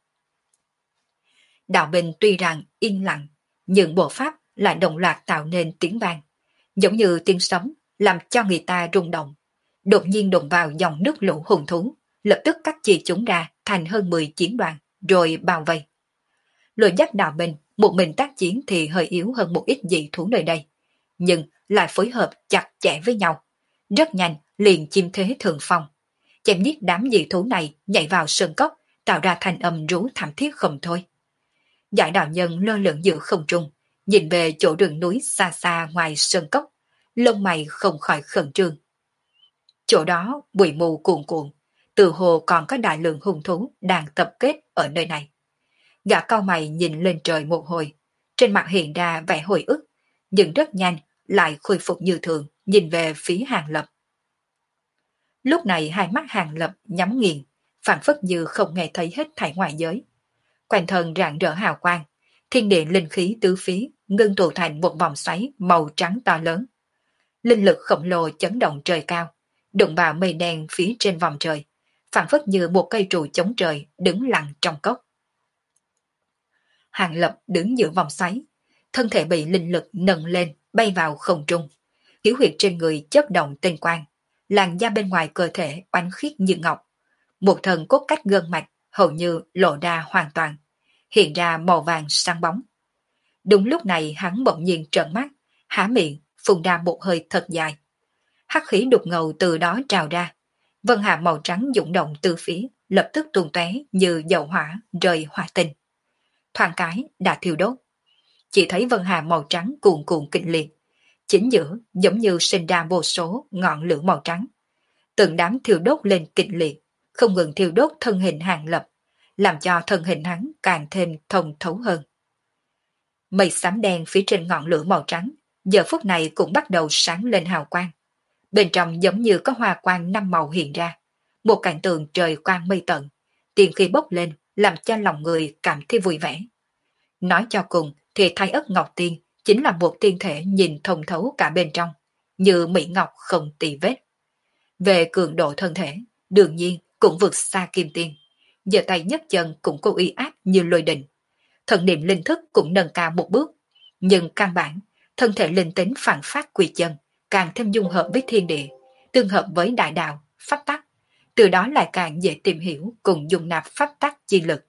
Đạo binh tuy rằng yên lặng, nhưng bộ pháp lại đồng loạt tạo nên tiếng vang, giống như tiếng sấm làm cho người ta rung động. Đột nhiên đụng vào dòng nước lũ hùng thú, lập tức cắt chia chúng ra thành hơn 10 chiến đoàn, rồi bao vây. Lôi dắt đạo binh, một mình tác chiến thì hơi yếu hơn một ít dị thú nơi đây, nhưng lại phối hợp chặt chẽ với nhau. Rất nhanh liền chiếm thế thượng phong. Chém giết đám dị thú này nhảy vào sơn cốc, tạo ra thanh âm rú thảm thiết không thôi. Giải đạo nhân lơ lửng giữa không trung, nhìn về chỗ rừng núi xa xa ngoài sơn cốc, lông mày không khỏi khẩn trương. Chỗ đó bụi mù cuồn cuộn, từ hồ còn có đại lượng hung thú đang tập kết ở nơi này. Gã cau mày nhìn lên trời một hồi, trên mặt hiện ra vẻ hồi ức, nhưng rất nhanh lại khôi phục như thường, nhìn về phía Hàng Lập. Lúc này hai mắt Hàng Lập nhắm nghiền, phảng phất như không nghe thấy hết thảy ngoại giới. Quanh thân rạng rỡ hào quang, thiên địa linh khí tứ phía ngưng tụ thành một vòng xoáy màu trắng to lớn. Linh lực khổng lồ chấn động trời cao, đụng vào mây đen phía trên vòng trời, phảng phất như một cây trụ chống trời đứng lặng trong cốc. Hàng Lập đứng giữa vòng xoáy, thân thể bị linh lực nâng lên, bay vào không trung. Khiếu huyệt trên người chớp động tinh quang, làn da bên ngoài cơ thể oánh khiết như ngọc. Một thần cốt cách gân mạch hầu như lộ ra hoàn toàn, hiện ra màu vàng sáng bóng. Đúng lúc này hắn bỗng nhiên trợn mắt, há miệng, phun ra một hơi thật dài. Hắc khí đục ngầu từ đó trào ra, vân hà màu trắng dũng động từ phía, lập tức tuôn tóe như dầu hỏa rơi hỏa tinh. Thoáng cái đã thiêu đốt. Chỉ thấy vân hà màu trắng cuồn cuộn kịch liệt, chính giữa giống như sinh ra vô số ngọn lửa màu trắng. Từng đám thiêu đốt lên kịch liệt, không ngừng thiêu đốt thân hình Hàng Lập, làm cho thân hình hắn càng thêm thông thấu hơn. Mây xám đen phía trên ngọn lửa màu trắng, giờ phút này cũng bắt đầu sáng lên hào quang. Bên trong giống như có hoa quang năm màu hiện ra, một cảnh tượng trời quang mây tận, tiền khí bốc lên làm cho lòng người cảm thấy vui vẻ. Nói cho cùng thì Thái Ất Ngọc Tiên chính là một tiên thể nhìn thông thấu cả bên trong, như mỹ ngọc không tì vết. Về cường độ thân thể, đương nhiên cũng vượt xa Kim Tiên. Giờ tay nhấc chân cũng có uy áp như lôi đình. Thần niệm linh thức cũng nâng cao một bước, nhưng căn bản, thân thể linh tính phản phát quy chân, càng thêm dung hợp với thiên địa, tương hợp với đại đạo, pháp tắc, từ đó lại càng dễ tìm hiểu cùng dung nạp pháp tắc chi lực.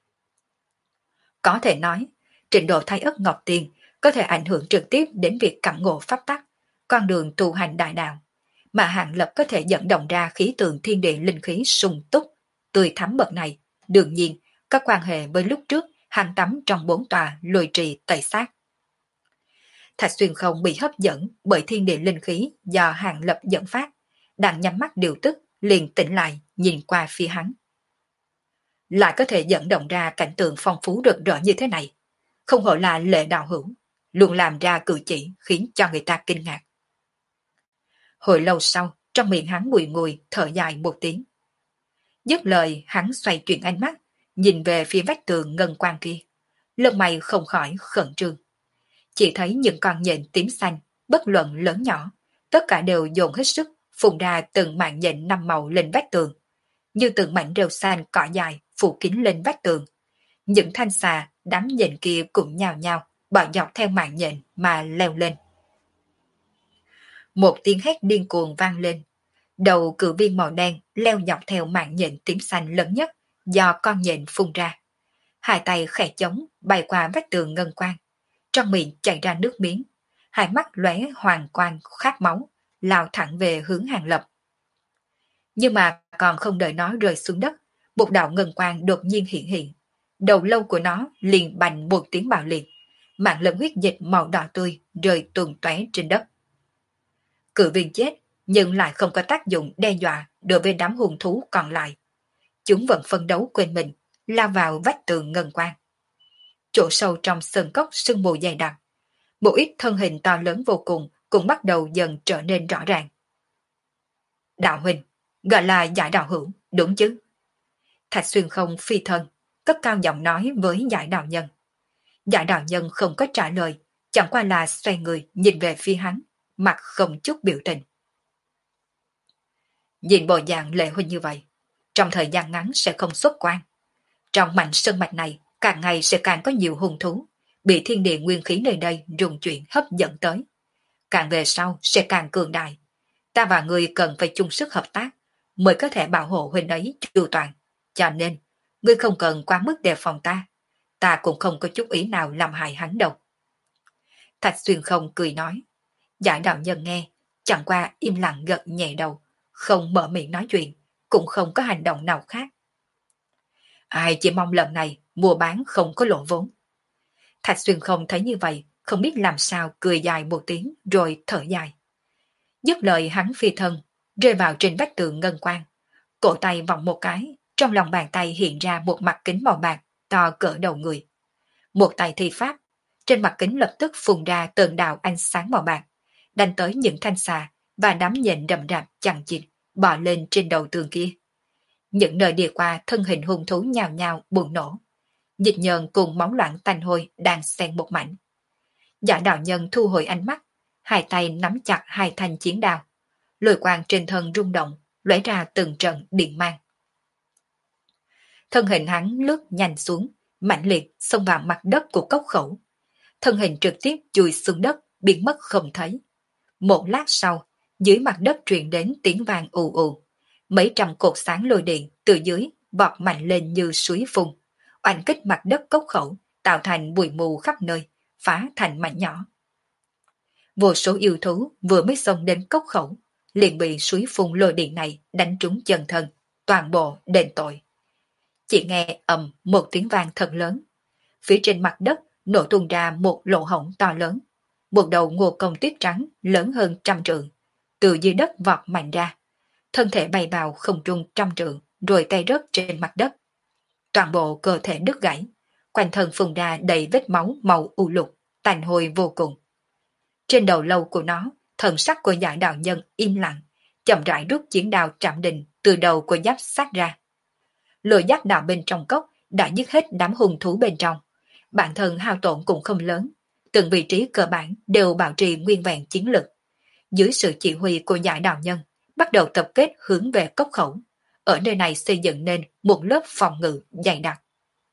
Có thể nói, trình độ Thái Ất Ngọc Tiên có thể ảnh hưởng trực tiếp đến việc cảm ngộ pháp tắc, con đường tu hành đại đạo, mà Hàng Lập có thể dẫn động ra khí tượng thiên địa linh khí sung túc, tươi thắm bậc này, đương nhiên có quan hệ với lúc trước hàng tắm trong 4 tòa lôi trì tẩy sát. Thạch Xuyên không bị hấp dẫn bởi thiên địa linh khí do Hàng Lập dẫn phát, đang nhắm mắt điều tức, liền tỉnh lại nhìn qua phía hắn. Lại có thể dẫn động ra cảnh tượng phong phú rực rỡ như thế này, không hổ là Lệ đạo hữu, luôn làm ra cử chỉ khiến cho người ta kinh ngạc. Hồi lâu sau, trong miệng hắn bùi ngùi thở dài một tiếng. Dứt lời hắn xoay chuyển ánh mắt, nhìn về phía vách tường ngân quang kia. Lông mày không khỏi khẩn trương. Chỉ thấy những con nhện tím xanh, bất luận lớn nhỏ, tất cả đều dồn hết sức, phun ra từng mảng nhện 5 màu lên vách tường. Như từng mảnh rêu xanh cỏ dài phủ kín lên vách tường. Những thanh xà, đám nhện kia cũng nhào nhào, bỏ dọc theo mảng nhện mà leo lên. Một tiếng hét điên cuồng vang lên. Đầu cự viên màu đen leo dọc theo mảng nhện tím xanh lớn nhất do con nhện phun ra. Hai tay khẽ chống bay qua vách tường ngân quang. Trong miệng chảy ra nước miếng. Hai mắt lóe hoàng quang khát máu, lao thẳng về hướng Hàng Lập. Nhưng mà còn không đợi nó rơi xuống đất, một đạo ngân quang đột nhiên hiện. Đầu lâu của nó liền bành một tiếng bạo liệt. Mạng lẫn huyết dịch màu đỏ tươi rơi tuôn tóe trên đất. Cự viên chết nhưng lại không có tác dụng đe dọa đối với đám hung thú còn lại. Chúng vẫn phân đấu quên mình, lao vào vách tường ngân quang. Chỗ sâu trong sơn cốc sương mù dày đặc, một ít thân hình to lớn vô cùng cũng bắt đầu dần trở nên rõ ràng. Đạo huynh, gọi là Giải đạo hữu, đúng chứ? Thạch Xuyên không phi thân, cất cao giọng nói với Giải đạo nhân. Giải đạo nhân không có trả lời, chẳng qua là xoay người nhìn về phía hắn, mặt không chút biểu tình. Nhìn bộ dạng Lệ huynh như vậy, trong thời gian ngắn sẽ không xuất quan. Trong mảnh sơn mạch này, càng ngày sẽ càng có nhiều hung thú, bị thiên địa nguyên khí nơi đây rung chuyển hấp dẫn tới. Càng về sau sẽ càng cường đại. Ta và ngươi cần phải chung sức hợp tác, mới có thể bảo hộ huynh ấy chu toàn. Cho nên, ngươi không cần quá mức đề phòng ta. Ta cũng không có chút ý nào làm hại hắn đâu. Thạch Xuyên không cười nói. Giải đạo nhân nghe, chẳng qua im lặng gật nhẹ đầu, không mở miệng nói chuyện, cũng không có hành động nào khác. Ai chỉ mong lần này mua bán không có lỗ vốn. Thạch Xuyên không thấy như vậy, không biết làm sao cười dài một tiếng rồi thở dài. Dứt lời hắn phi thân, rơi vào trên vách tường ngân quang. Cổ tay vòng một cái, trong lòng bàn tay hiện ra một mặt kính màu bạc, to cỡ đầu người. Một tay thi pháp, trên mặt kính lập tức phun ra từng đạo ánh sáng màu bạc, đánh tới những thanh xà và đám nhện đậm rạp chằng chịt bò lên trên đầu tường kia. Những nơi đi qua thân hình hung thú nhào nhào bùng nổ. Dịch nhờn cùng máu loãng tanh hôi đang xen một mảnh. Giả đạo nhân thu hồi ánh mắt, hai tay nắm chặt hai thanh chiến đao. Lôi quang trên thân rung động, lóe ra từng trận điện mang. Thân hình hắn lướt nhanh xuống, mãnh liệt xông vào mặt đất của cốc khẩu. Thân hình trực tiếp chui xuống đất, biến mất không thấy. Một lát sau, dưới mặt đất truyền đến tiếng vang ù ù. Mấy trăm cột sáng lôi điện từ dưới vọt mạnh lên như suối phun, oanh kích mặt đất cốc khẩu, tạo thành bụi mù khắp nơi, phá thành mảnh nhỏ. Vô số yêu thú vừa mới xông đến cốc khẩu, liền bị suối phun lôi điện này đánh trúng chân thân, toàn bộ đền tội. Chỉ nghe ầm một tiếng vang thật lớn. Phía trên mặt đất nổ tung ra một lỗ hổng to lớn. Một đầu ngô công tuyết trắng lớn hơn 100 trượng, từ dưới đất vọt mạnh ra. Thân thể bay vào không trung 100 trượng, rồi tay rớt trên mặt đất. Toàn bộ cơ thể đứt gãy, quanh thân phun ra đầy vết máu màu u lục, tanh hôi vô cùng. Trên đầu lâu của nó, thần sắc của Giải đạo nhân im lặng, chậm rãi rút chiến đao trảm đình từ đầu của giáp sát ra. Lửa giáp đạo bên trong cốc đã giết hết đám hung thú bên trong. Bản thân hao tổn cũng không lớn, từng vị trí cơ bản đều bảo trì nguyên vẹn chiến lực. Dưới sự chỉ huy của Giải đạo nhân, bắt đầu tập kết hướng về cốc khẩu. Ở nơi này xây dựng nên một lớp phòng ngự dày đặc.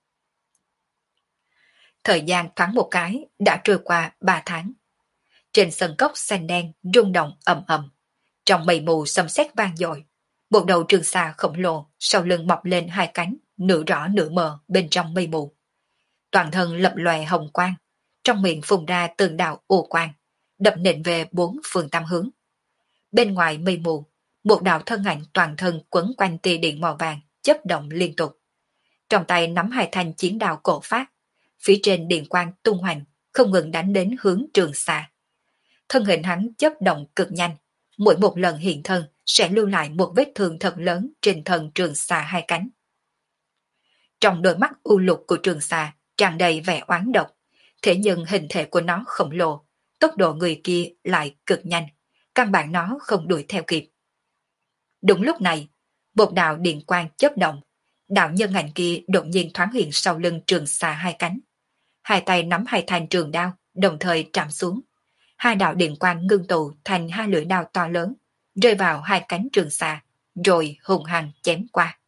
Thời gian thoáng một cái đã trôi qua 3 tháng. Trên sân cốc xanh đen rung động ầm ầm, trong mây mù xâm xét vang dội. Một đầu trường xà khổng lồ sau lưng mọc lên hai cánh, nửa rõ nửa mờ bên trong mây mù. Toàn thân lập lòe hồng quang, trong miệng phun ra từng đạo ô quang, đập nện về bốn phương tám hướng. Bên ngoài mây mù, một đạo thân ảnh toàn thân quấn quanh tia điện màu vàng, chớp động liên tục. Trong tay nắm hai thanh chiến đao cổ phát, phía trên điện quang tung hoành, không ngừng đánh đến hướng Trường Sa. Thân hình hắn chớp động cực nhanh, mỗi một lần hiện thân sẽ lưu lại một vết thương thật lớn trên thân Trường Sa hai cánh. Trong đôi mắt u lục của Trường Sa tràn đầy vẻ oán độc, thế nhưng hình thể của nó khổng lồ, tốc độ người kia lại cực nhanh, căn bản nó không đuổi theo kịp. Đúng lúc này, một đạo điện quang chớp động, đạo nhân ảnh kia đột nhiên thoáng hiện sau lưng Trường Sa hai cánh. Hai tay nắm hai thanh trường đao, đồng thời chạm xuống. Hai đạo điện quang ngưng tụ thành hai lưỡi đao to lớn, rơi vào hai cánh Trường Sa, rồi hùng hăng chém qua.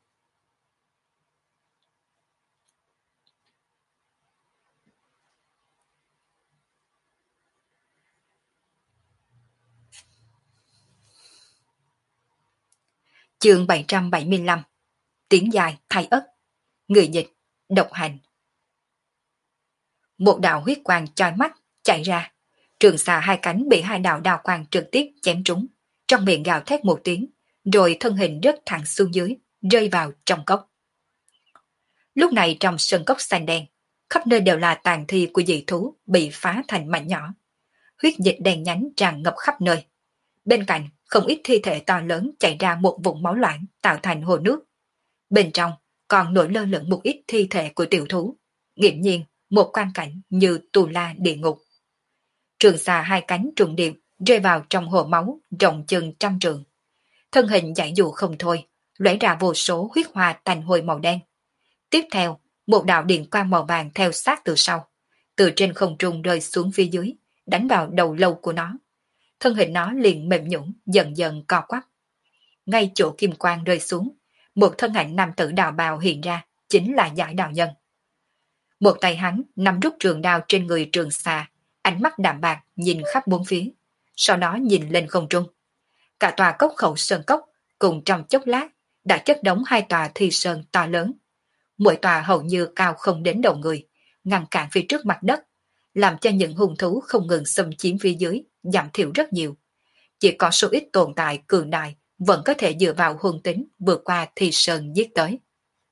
Chương 775. Tiếng dài thay ất. Người dịch, độc hành. Một đạo huyết quang chói mắt chạy ra, Trường Sa hai cánh bị hai đạo đao quang trực tiếp chém trúng, trong miệng gào thét một tiếng, rồi thân hình rớt thẳng xuống dưới, rơi vào trong cốc. Lúc này trong sân cốc xanh đen, khắp nơi đều là tàn thi của dị thú bị phá thành mảnh nhỏ. Huyết dịch đen nhánh tràn ngập khắp nơi. Bên cạnh, không ít thi thể to lớn chảy ra một vùng máu loãng tạo thành hồ nước. Bên trong còn nổi lơ lửng một ít thi thể của tiểu thú. Nghiễm nhiên, một quan cảnh như tù la địa ngục. Trường Sa hai cánh trùng điệp rơi vào trong hồ máu rộng chừng trăm trường. Thân hình giải dụ không thôi, lóe ra vô số huyết hoa thành hồi màu đen. Tiếp theo, một đạo điện quang màu vàng theo sát từ sau, từ trên không trung rơi xuống phía dưới, đánh vào đầu lâu của nó. Thân hình nó liền mềm nhũn, dần dần co quắp. Ngay chỗ kim quang rơi xuống, một thân ảnh nam tử đào bào hiện ra, chính là Giải Đạo Nhân. Một tay hắn nắm rút trường đao trên người Trường Sa, ánh mắt đạm bạc nhìn khắp bốn phía, sau đó nhìn lên không trung. Cả tòa cốc khẩu sơn cốc cùng trong chốc lát đã chất đống hai tòa thi sơn to lớn. Mỗi tòa hầu như cao không đến đầu người, ngăn cản phía trước mặt đất, làm cho những hung thú không ngừng xâm chiếm phía dưới giảm thiểu rất nhiều. Chỉ có số ít tồn tại cường đại vẫn có thể dựa vào hung tính vượt qua thi sơn giết tới.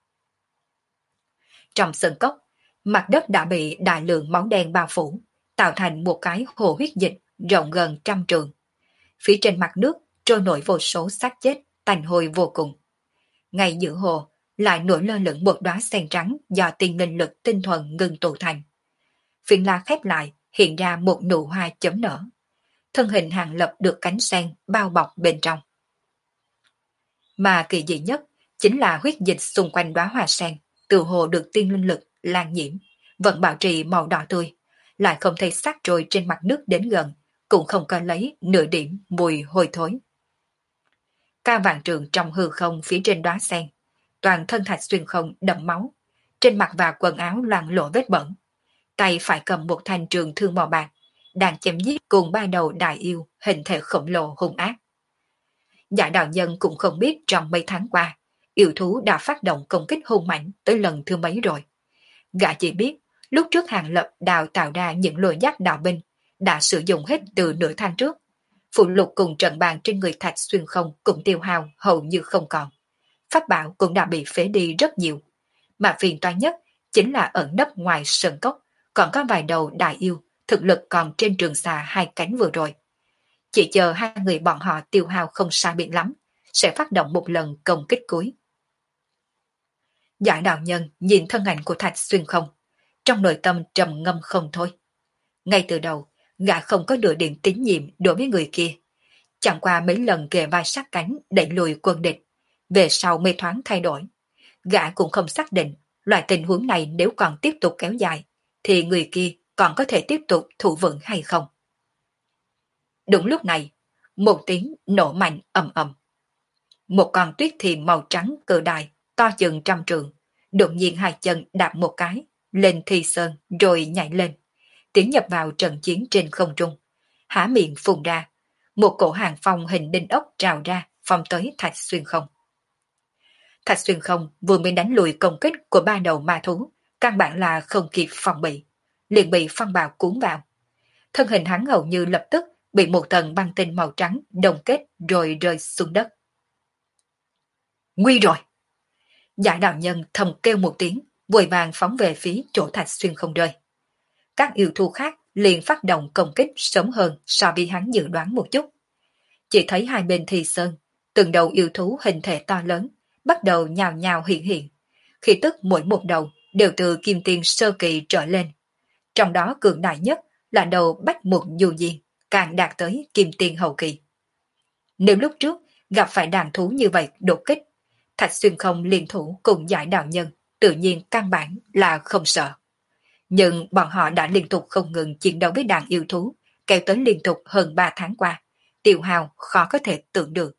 Trong sơn cốc, mặt đất đã bị đại lượng máu đen bao phủ, tạo thành một cái hồ huyết dịch rộng gần trăm trường. Phía trên mặt nước trôi nổi vô số xác chết, tanh hôi vô cùng. Ngay giữa hồ lại nổi lơ lửng một đóa sen trắng do tiên linh lực tinh thuần ngưng tụ thành. Phiến lá khép lại, hiện ra một nụ hoa chấm nở. Thân hình Hàng Lập được cánh sen bao bọc bên trong. Mà kỳ dị nhất chính là huyết dịch xung quanh đóa hoa sen, từ hồ được tiên linh lực lan nhiễm, vẫn bảo trì màu đỏ tươi, lại không thấy xác trôi trên mặt nước đến gần, cũng không có lấy nửa điểm mùi hôi thối. Cao vạn trường trong hư không phía trên đóa sen, toàn thân Thạch Xuyên Không đẫm máu, trên mặt và quần áo loang lổ vết bẩn, tay phải cầm một thanh trường thương màu bạc, đang chém giết cùng ba đầu đại yêu hình thể khổng lồ hung ác. Giải Đạo Nhân cũng không biết trong mấy tháng qua, yêu thú đã phát động công kích hung mãnh tới lần thứ mấy rồi. Gã chỉ biết, lúc trước Hàng Lập đào tạo ra những lôi giác đạo binh, đã sử dụng hết từ nửa tháng trước. Phụ lục cùng trận bàn trên người Thạch Xuyên Không cũng tiêu hao hầu như không còn. Pháp bảo cũng đã bị phế đi rất nhiều. Mà phiền toái nhất chính là ẩn nấp ngoài sơn cốc, còn có vài đầu đại yêu, thực lực còn trên Trường Sa hai cánh vừa rồi. Chỉ chờ hai người bọn họ tiêu hao không sai biệt lắm, sẽ phát động một lần công kích cuối. Giải Đạo Nhân nhìn thân ảnh của Thạch Xuyên Không, trong nội tâm trầm ngâm không thôi. Ngay từ đầu, gã không có nửa điểm tín nhiệm đối với người kia. Chẳng qua mấy lần kề vai sát cánh đẩy lùi quân địch, về sau mê thoáng thay đổi. Gã cũng không xác định loại tình huống này nếu còn tiếp tục kéo dài, thì người kia còn có thể tiếp tục thủ vững hay không. Đúng lúc này, một tiếng nổ mạnh ầm ầm. Một con tuyết thiềm màu trắng cự đại, to chừng trăm trượng, đột nhiên hai chân đạp một cái, lên thi sơn rồi nhảy lên, tiến nhập vào trận chiến trên không trung, há miệng phun ra, một cổ hàng phong hình đinh ốc trào ra, phong tới Thạch Xuyên Không. Thạch Xuyên Không vừa mới đánh lùi công kích của ba đầu ma thú, căn bản là không kịp phòng bị, liền bị phong bạo cuốn vào. thân hình hắn hầu như lập tức bị một tầng băng tinh màu trắng đồng kết rồi rơi xuống đất. Nguy rồi! Giải đạo nhân thầm kêu một tiếng, vội vàng phóng về phía chỗ Thạch Xuyên không rơi. Các yêu thú khác liền phát động công kích sớm hơn so với hắn dự đoán một chút. Chỉ thấy hai bên Thi Sơn, từng đầu yêu thú hình thể to lớn, bắt đầu nhào nhào hiện hiện. Khi tức mỗi một đầu đều từ kim tiên sơ kỳ trở lên. Trong đó cường đại nhất là đầu Bách Mục Du Diên, càng đạt tới kim tiên hậu kỳ. Nếu lúc trước gặp phải đàn thú như vậy đột kích, Thạch Xuyên không liên thủ cùng giải đạo nhân, tự nhiên căn bản là không sợ. Nhưng bọn họ đã liên tục không ngừng chiến đấu với đàn yêu thú, kéo tới liên tục hơn 3 tháng qua, tiêu hao khó có thể tưởng được.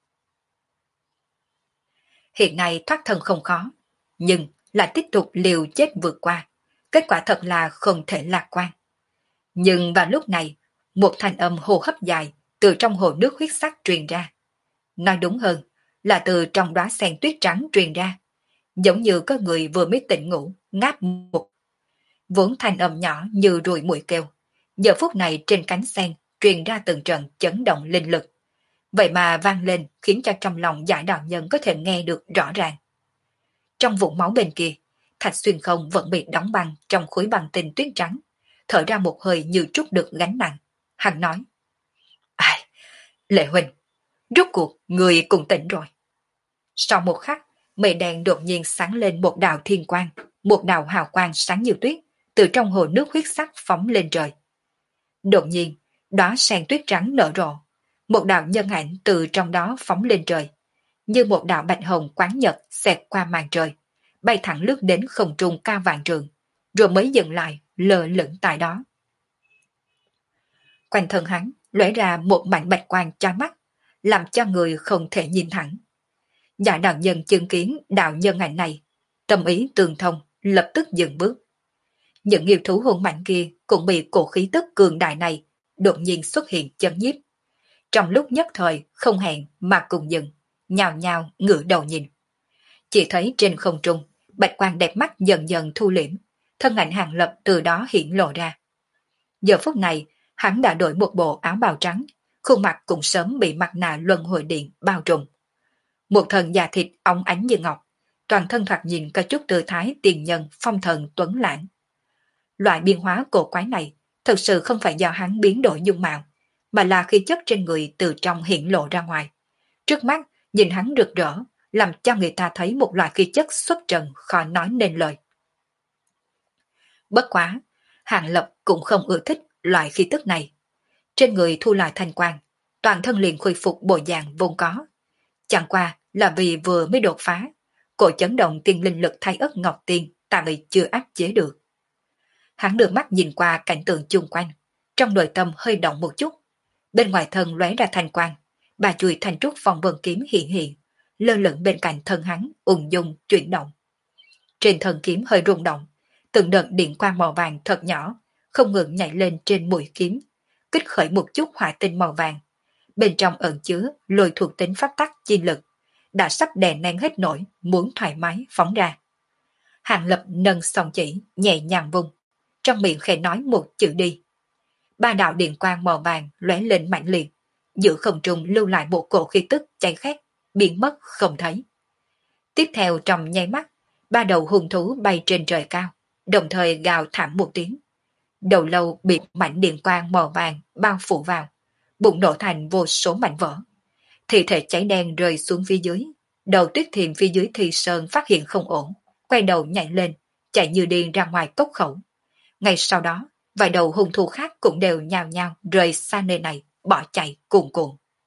Hiện nay thoát thân không khó, nhưng lại tiếp tục liều chết vượt qua, kết quả thật là không thể lạc quan. Nhưng vào lúc này, một thanh âm hô hấp dài từ trong hồ nước huyết sắc truyền ra. Nói đúng hơn là từ trong đóa sen tuyết trắng truyền ra, giống như có người vừa mới tỉnh ngủ, ngáp một. Vốn thanh âm nhỏ như ruồi muỗi kêu, giờ phút này trên cánh sen truyền ra từng trận chấn động linh lực. Vậy mà vang lên khiến cho trong lòng giải đạo nhân có thể nghe được rõ ràng. Trong vũng máu bên kia, Thạch Xuyên không vẫn bị đóng băng trong khối băng tinh tuyết trắng, thở ra một hơi như trút được gánh nặng. Hắn nói, ai, Lệ Huynh, rốt cuộc người cũng tỉnh rồi. Sau một khắc, mây đen đột nhiên sáng lên một đạo thiên quang, một đạo hào quang sáng như tuyết, từ trong hồ nước huyết sắc phóng lên trời. Đột nhiên, đó sen tuyết trắng nở rộ, một đạo nhân ảnh từ trong đó phóng lên trời, như một đạo bạch hồng quán nhật xẹt qua màn trời, bay thẳng lướt đến không trung cao vạn trượng, rồi mới dừng lại lơ lửng tại đó. Quanh thân hắn lóe ra một mảnh bạch quang chói mắt, làm cho người không thể nhìn thẳng. Giả đạo nhân chứng kiến đạo nhân ảnh này, tâm ý tương thông, lập tức dừng bước. Những yêu thú hung mạnh kia cũng bị cổ khí tức cường đại này đột nhiên xuất hiện chấn nhiếp. Trong lúc nhất thời không hẹn mà cùng dừng, nhào nhào ngửa đầu nhìn. Chỉ thấy trên không trung, bạch quang đẹp mắt dần dần thu liễm, thân ảnh Hàng Lập từ đó hiển lộ ra. Giờ phút này, hắn đã đổi một bộ áo bào trắng, khuôn mặt cũng sớm bị mặt nạ luân hồi điện bao trùm. Một thân da thịt óng ánh như ngọc, toàn thân thoạt nhìn có chút tư thái tiền nhân phong thần tuấn lãng. Loại biến hóa cổ quái này thực sự không phải do hắn biến đổi dung mạo, mà là khí chất trên người từ trong hiện lộ ra ngoài. Trước mắt, nhìn hắn rực rỡ, làm cho người ta thấy một loại khí chất xuất trần khó nói nên lời. Bất quá, Hàng Lập cũng không ưa thích loại khí tức này. Trên người thu lại thanh quang, toàn thân liền khôi phục bộ dạng vốn có. Chẳng qua là vì vừa mới đột phá, cổ chấn động tiên linh lực thay ất ngọc tiên tạm bị chưa áp chế được. Hắn đưa mắt nhìn qua cảnh tượng chung quanh, trong nội tâm hơi động một chút. Bên ngoài thân lóe ra thanh quang, bà chùi thành trúc phong vân kiếm hiện hiện, lơ lửng bên cạnh thân hắn ung dung chuyển động. Trên thân kiếm hơi rung động, từng đợt điện quang màu vàng thật nhỏ, không ngừng nhảy lên trên mũi kiếm, kích khởi một chút hỏa tinh màu vàng. Bên trong ẩn chứa lôi thuộc tính pháp tắc chi lực, đã sắp đè nén hết nổi, muốn thoải mái phóng ra. Hàng Lập nâng song chỉ, nhẹ nhàng vung, trong miệng khẽ nói một chữ đi. Ba đạo điện quang màu vàng lóe lên mạnh liệt, giữa không trung lưu lại một cổ khí tức cháy khét, biến mất không thấy. Tiếp theo trong nháy mắt, ba đầu hung thú bay trên trời cao, đồng thời gào thảm một tiếng. Đầu lâu bị mảnh điện quang màu vàng bao phủ vào, bụng nổ thành vô số mảnh vỡ. Thi thể cháy đen rơi xuống phía dưới, đầu Tuyết Thiềm phía dưới Thi Sơn phát hiện không ổn, quay đầu nhảy lên, chạy như điên ra ngoài cốc khẩu. Ngay sau đó, vài đầu hung thú khác cũng đều nhào nhào rời xa nơi này, bỏ chạy cuồn cuộn.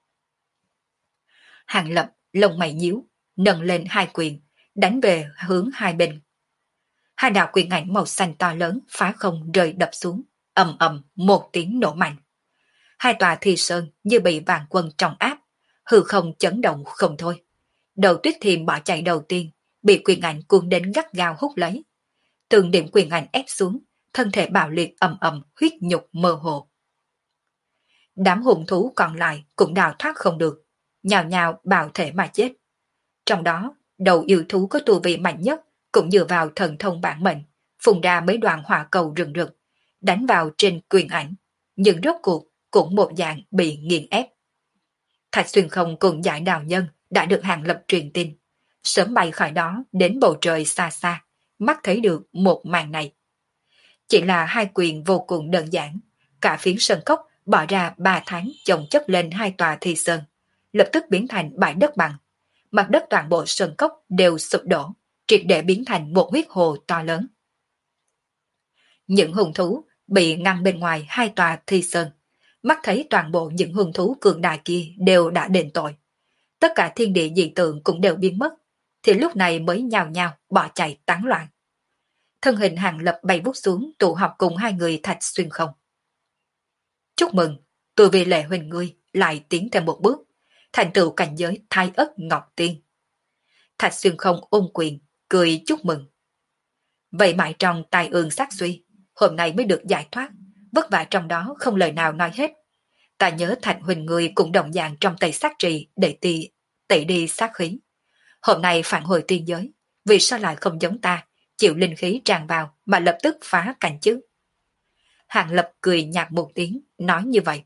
Hàng Lập lông mày nhíu, nâng lên hai quyền, đánh về hướng hai bên. Hai đạo quyền ảnh màu xanh to lớn phá không rơi đập xuống, ầm ầm một tiếng nổ mạnh. Hai tòa Thi Sơn như bị vạn quân trọng áp, hư không chấn động không thôi. Đầu Tuyết Thiềm bỏ chạy đầu tiên, bị quyền ảnh cuốn đến gắt gao hút lấy. Từng điểm quyền ảnh ép xuống, thân thể bạo liệt ầm ầm huyết nhục mơ hồ. Đám hung thú còn lại cũng đào thoát không được, nhào nhào bạo thể mà chết. Trong đó, đầu yêu thú có tu vị mạnh nhất cũng dựa vào thần thông bản mệnh, phun ra mấy đoàn hỏa cầu rừng rực, đánh vào trên quyền ảnh. nhưng rốt cuộc cũng một dạng bị nghiền ép. Thạch Xuyên Không cùng giải đạo nhân đã được Hàng Lập truyền tin, sớm bay khỏi đó đến bầu trời xa xa, mắt thấy được một màn này. Chỉ là hai quyền vô cùng đơn giản, cả phiến sơn cốc bỏ ra 3 tháng chồng chất lên hai tòa thi sơn, lập tức biến thành bãi đất bằng. Mặt đất toàn bộ sơn cốc đều sụp đổ, triệt để biến thành một huyết hồ to lớn. Những hung thú bị ngăn bên ngoài hai tòa thi sơn, mắt thấy toàn bộ những hung thú cường đại kia đều đã đền tội. Tất cả thiên địa dị tượng cũng đều biến mất, thì lúc này mới nhào nhào bỏ chạy tán loạn. Thân hình Hàng Lập bay vút xuống tụ họp cùng hai người Thạch Xuyên Không. Chúc mừng, tôi vì Lệ huynh ngươi lại tiến thêm một bước, thành tựu cảnh giới Thái Ất Ngọc Tiên. Thạch Xuyên Không ôm quyền, cười chúc mừng. Vậy mãi trong tai ương sát suy, hôm nay mới được giải thoát, vất vả trong đó không lời nào nói hết. Ta nhớ Thạch huynh ngươi cũng đồng dạng trong tay sát trì để tẩy đi sát khí. Hôm nay phản hồi tiên giới, vì sao lại không giống ta, chịu linh khí tràn vào mà lập tức phá cảnh chứ? Hàng Lập cười nhạt một tiếng, nói như vậy.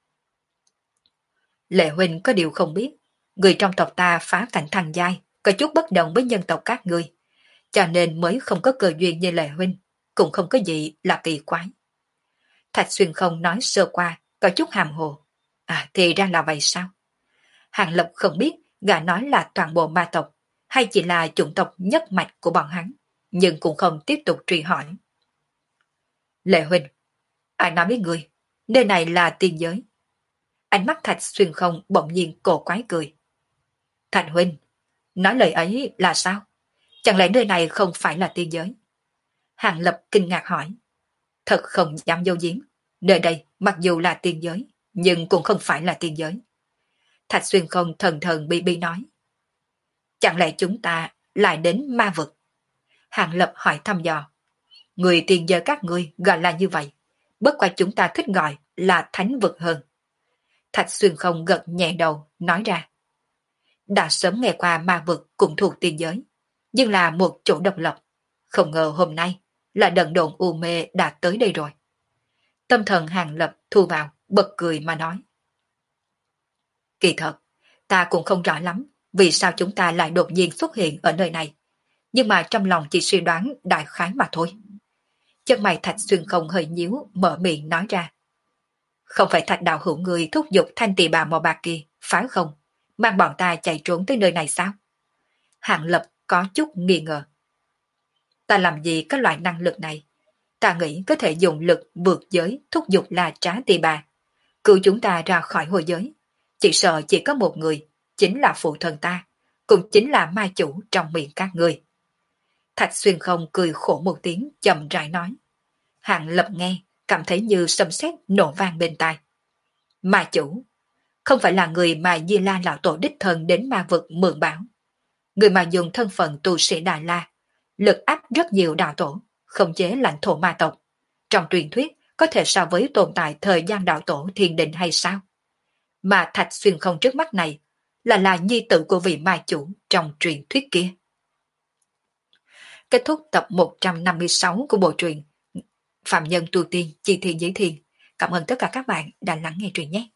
Lệ huynh có điều không biết, người trong tộc ta phá cảnh thành giai, có chút bất đồng với nhân tộc các ngươi, cho nên mới không có cơ duyên như Lệ huynh, cũng không có gì là kỳ quái. Thạch Xuyên Không nói sơ qua, có chút hàm hồ. À thì ra là vậy sao? Hàng Lập không biết gã nói là toàn bộ ma tộc, hay chỉ là chủng tộc nhất mạch của bọn hắn, nhưng cũng không tiếp tục truy hỏi. Lệ huynh, ai nói với ngươi, nơi này là tiên giới. Ánh mắt Thạch Xuyên Không bỗng nhiên cổ quái cười. Thạch huynh, nói lời ấy là sao? Chẳng lẽ nơi này không phải là tiên giới? Hàng Lập kinh ngạc hỏi. Thật không dám dâu giếm, nơi đây mặc dù là tiên giới, nhưng cũng không phải là tiên giới. Thạch Xuyên Không thần thần bi bi nói. Chẳng lẽ chúng ta lại đến ma vực? Hàng Lập hỏi thăm dò. Người tiên giới các ngươi gọi là như vậy, bất quá chúng ta thích gọi là thánh vực hơn. Thạch Xuyên Không gật nhẹ đầu, nói ra. Đã sớm nghe qua ma vực cũng thuộc tiên giới, nhưng là một chỗ độc lập. Không ngờ hôm nay là đận độn u mê đã tới đây rồi. Tâm thần Hàng Lập thu vào, bật cười mà nói. Kỳ thật, ta cũng không rõ lắm vì sao chúng ta lại đột nhiên xuất hiện ở nơi này, nhưng mà trong lòng chỉ suy đoán đại khái mà thôi. Chân mày Thạch Xuyên Không hơi nhíu, mở miệng nói ra. Không phải Thạch đạo hữu người thúc giục thanh tỳ bà mò bạc kia, phải không? Mang bọn ta chạy trốn tới nơi này sao? Hạng Lập có chút nghi ngờ. Ta làm gì có loại năng lực này? Ta nghĩ có thể dùng lực vượt giới thúc giục là trá tỳ bà, cứu chúng ta ra khỏi hồi giới. Chỉ sợ chỉ có một người, chính là phụ thân ta, cũng chính là ma chủ trong miệng các người. Thạch Xuyên Không cười khổ một tiếng, chậm rãi nói. Hạng Lập nghe, cảm thấy như sấm sét nổ vang bên tai. Ma chủ, không phải là người mà Di La lão tổ đích thân đến ma vực mượn bảo. Người mà dùng thân phận tu sĩ Đại La, lực áp rất nhiều đạo tổ, khống chế lãnh thổ ma tộc. Trong truyền thuyết, có thể so với tồn tại thời gian đạo tổ thiền định hay sao? Mà Thạch Xuyên Không trước mắt này là nhi tử của vị ma chủ trong truyền thuyết kia. Kết thúc tập 156 của bộ truyện Phạm Nhân Tu Tiên Chi Thiên Giới Thiên. Cảm ơn tất cả các bạn đã lắng nghe truyện nhé.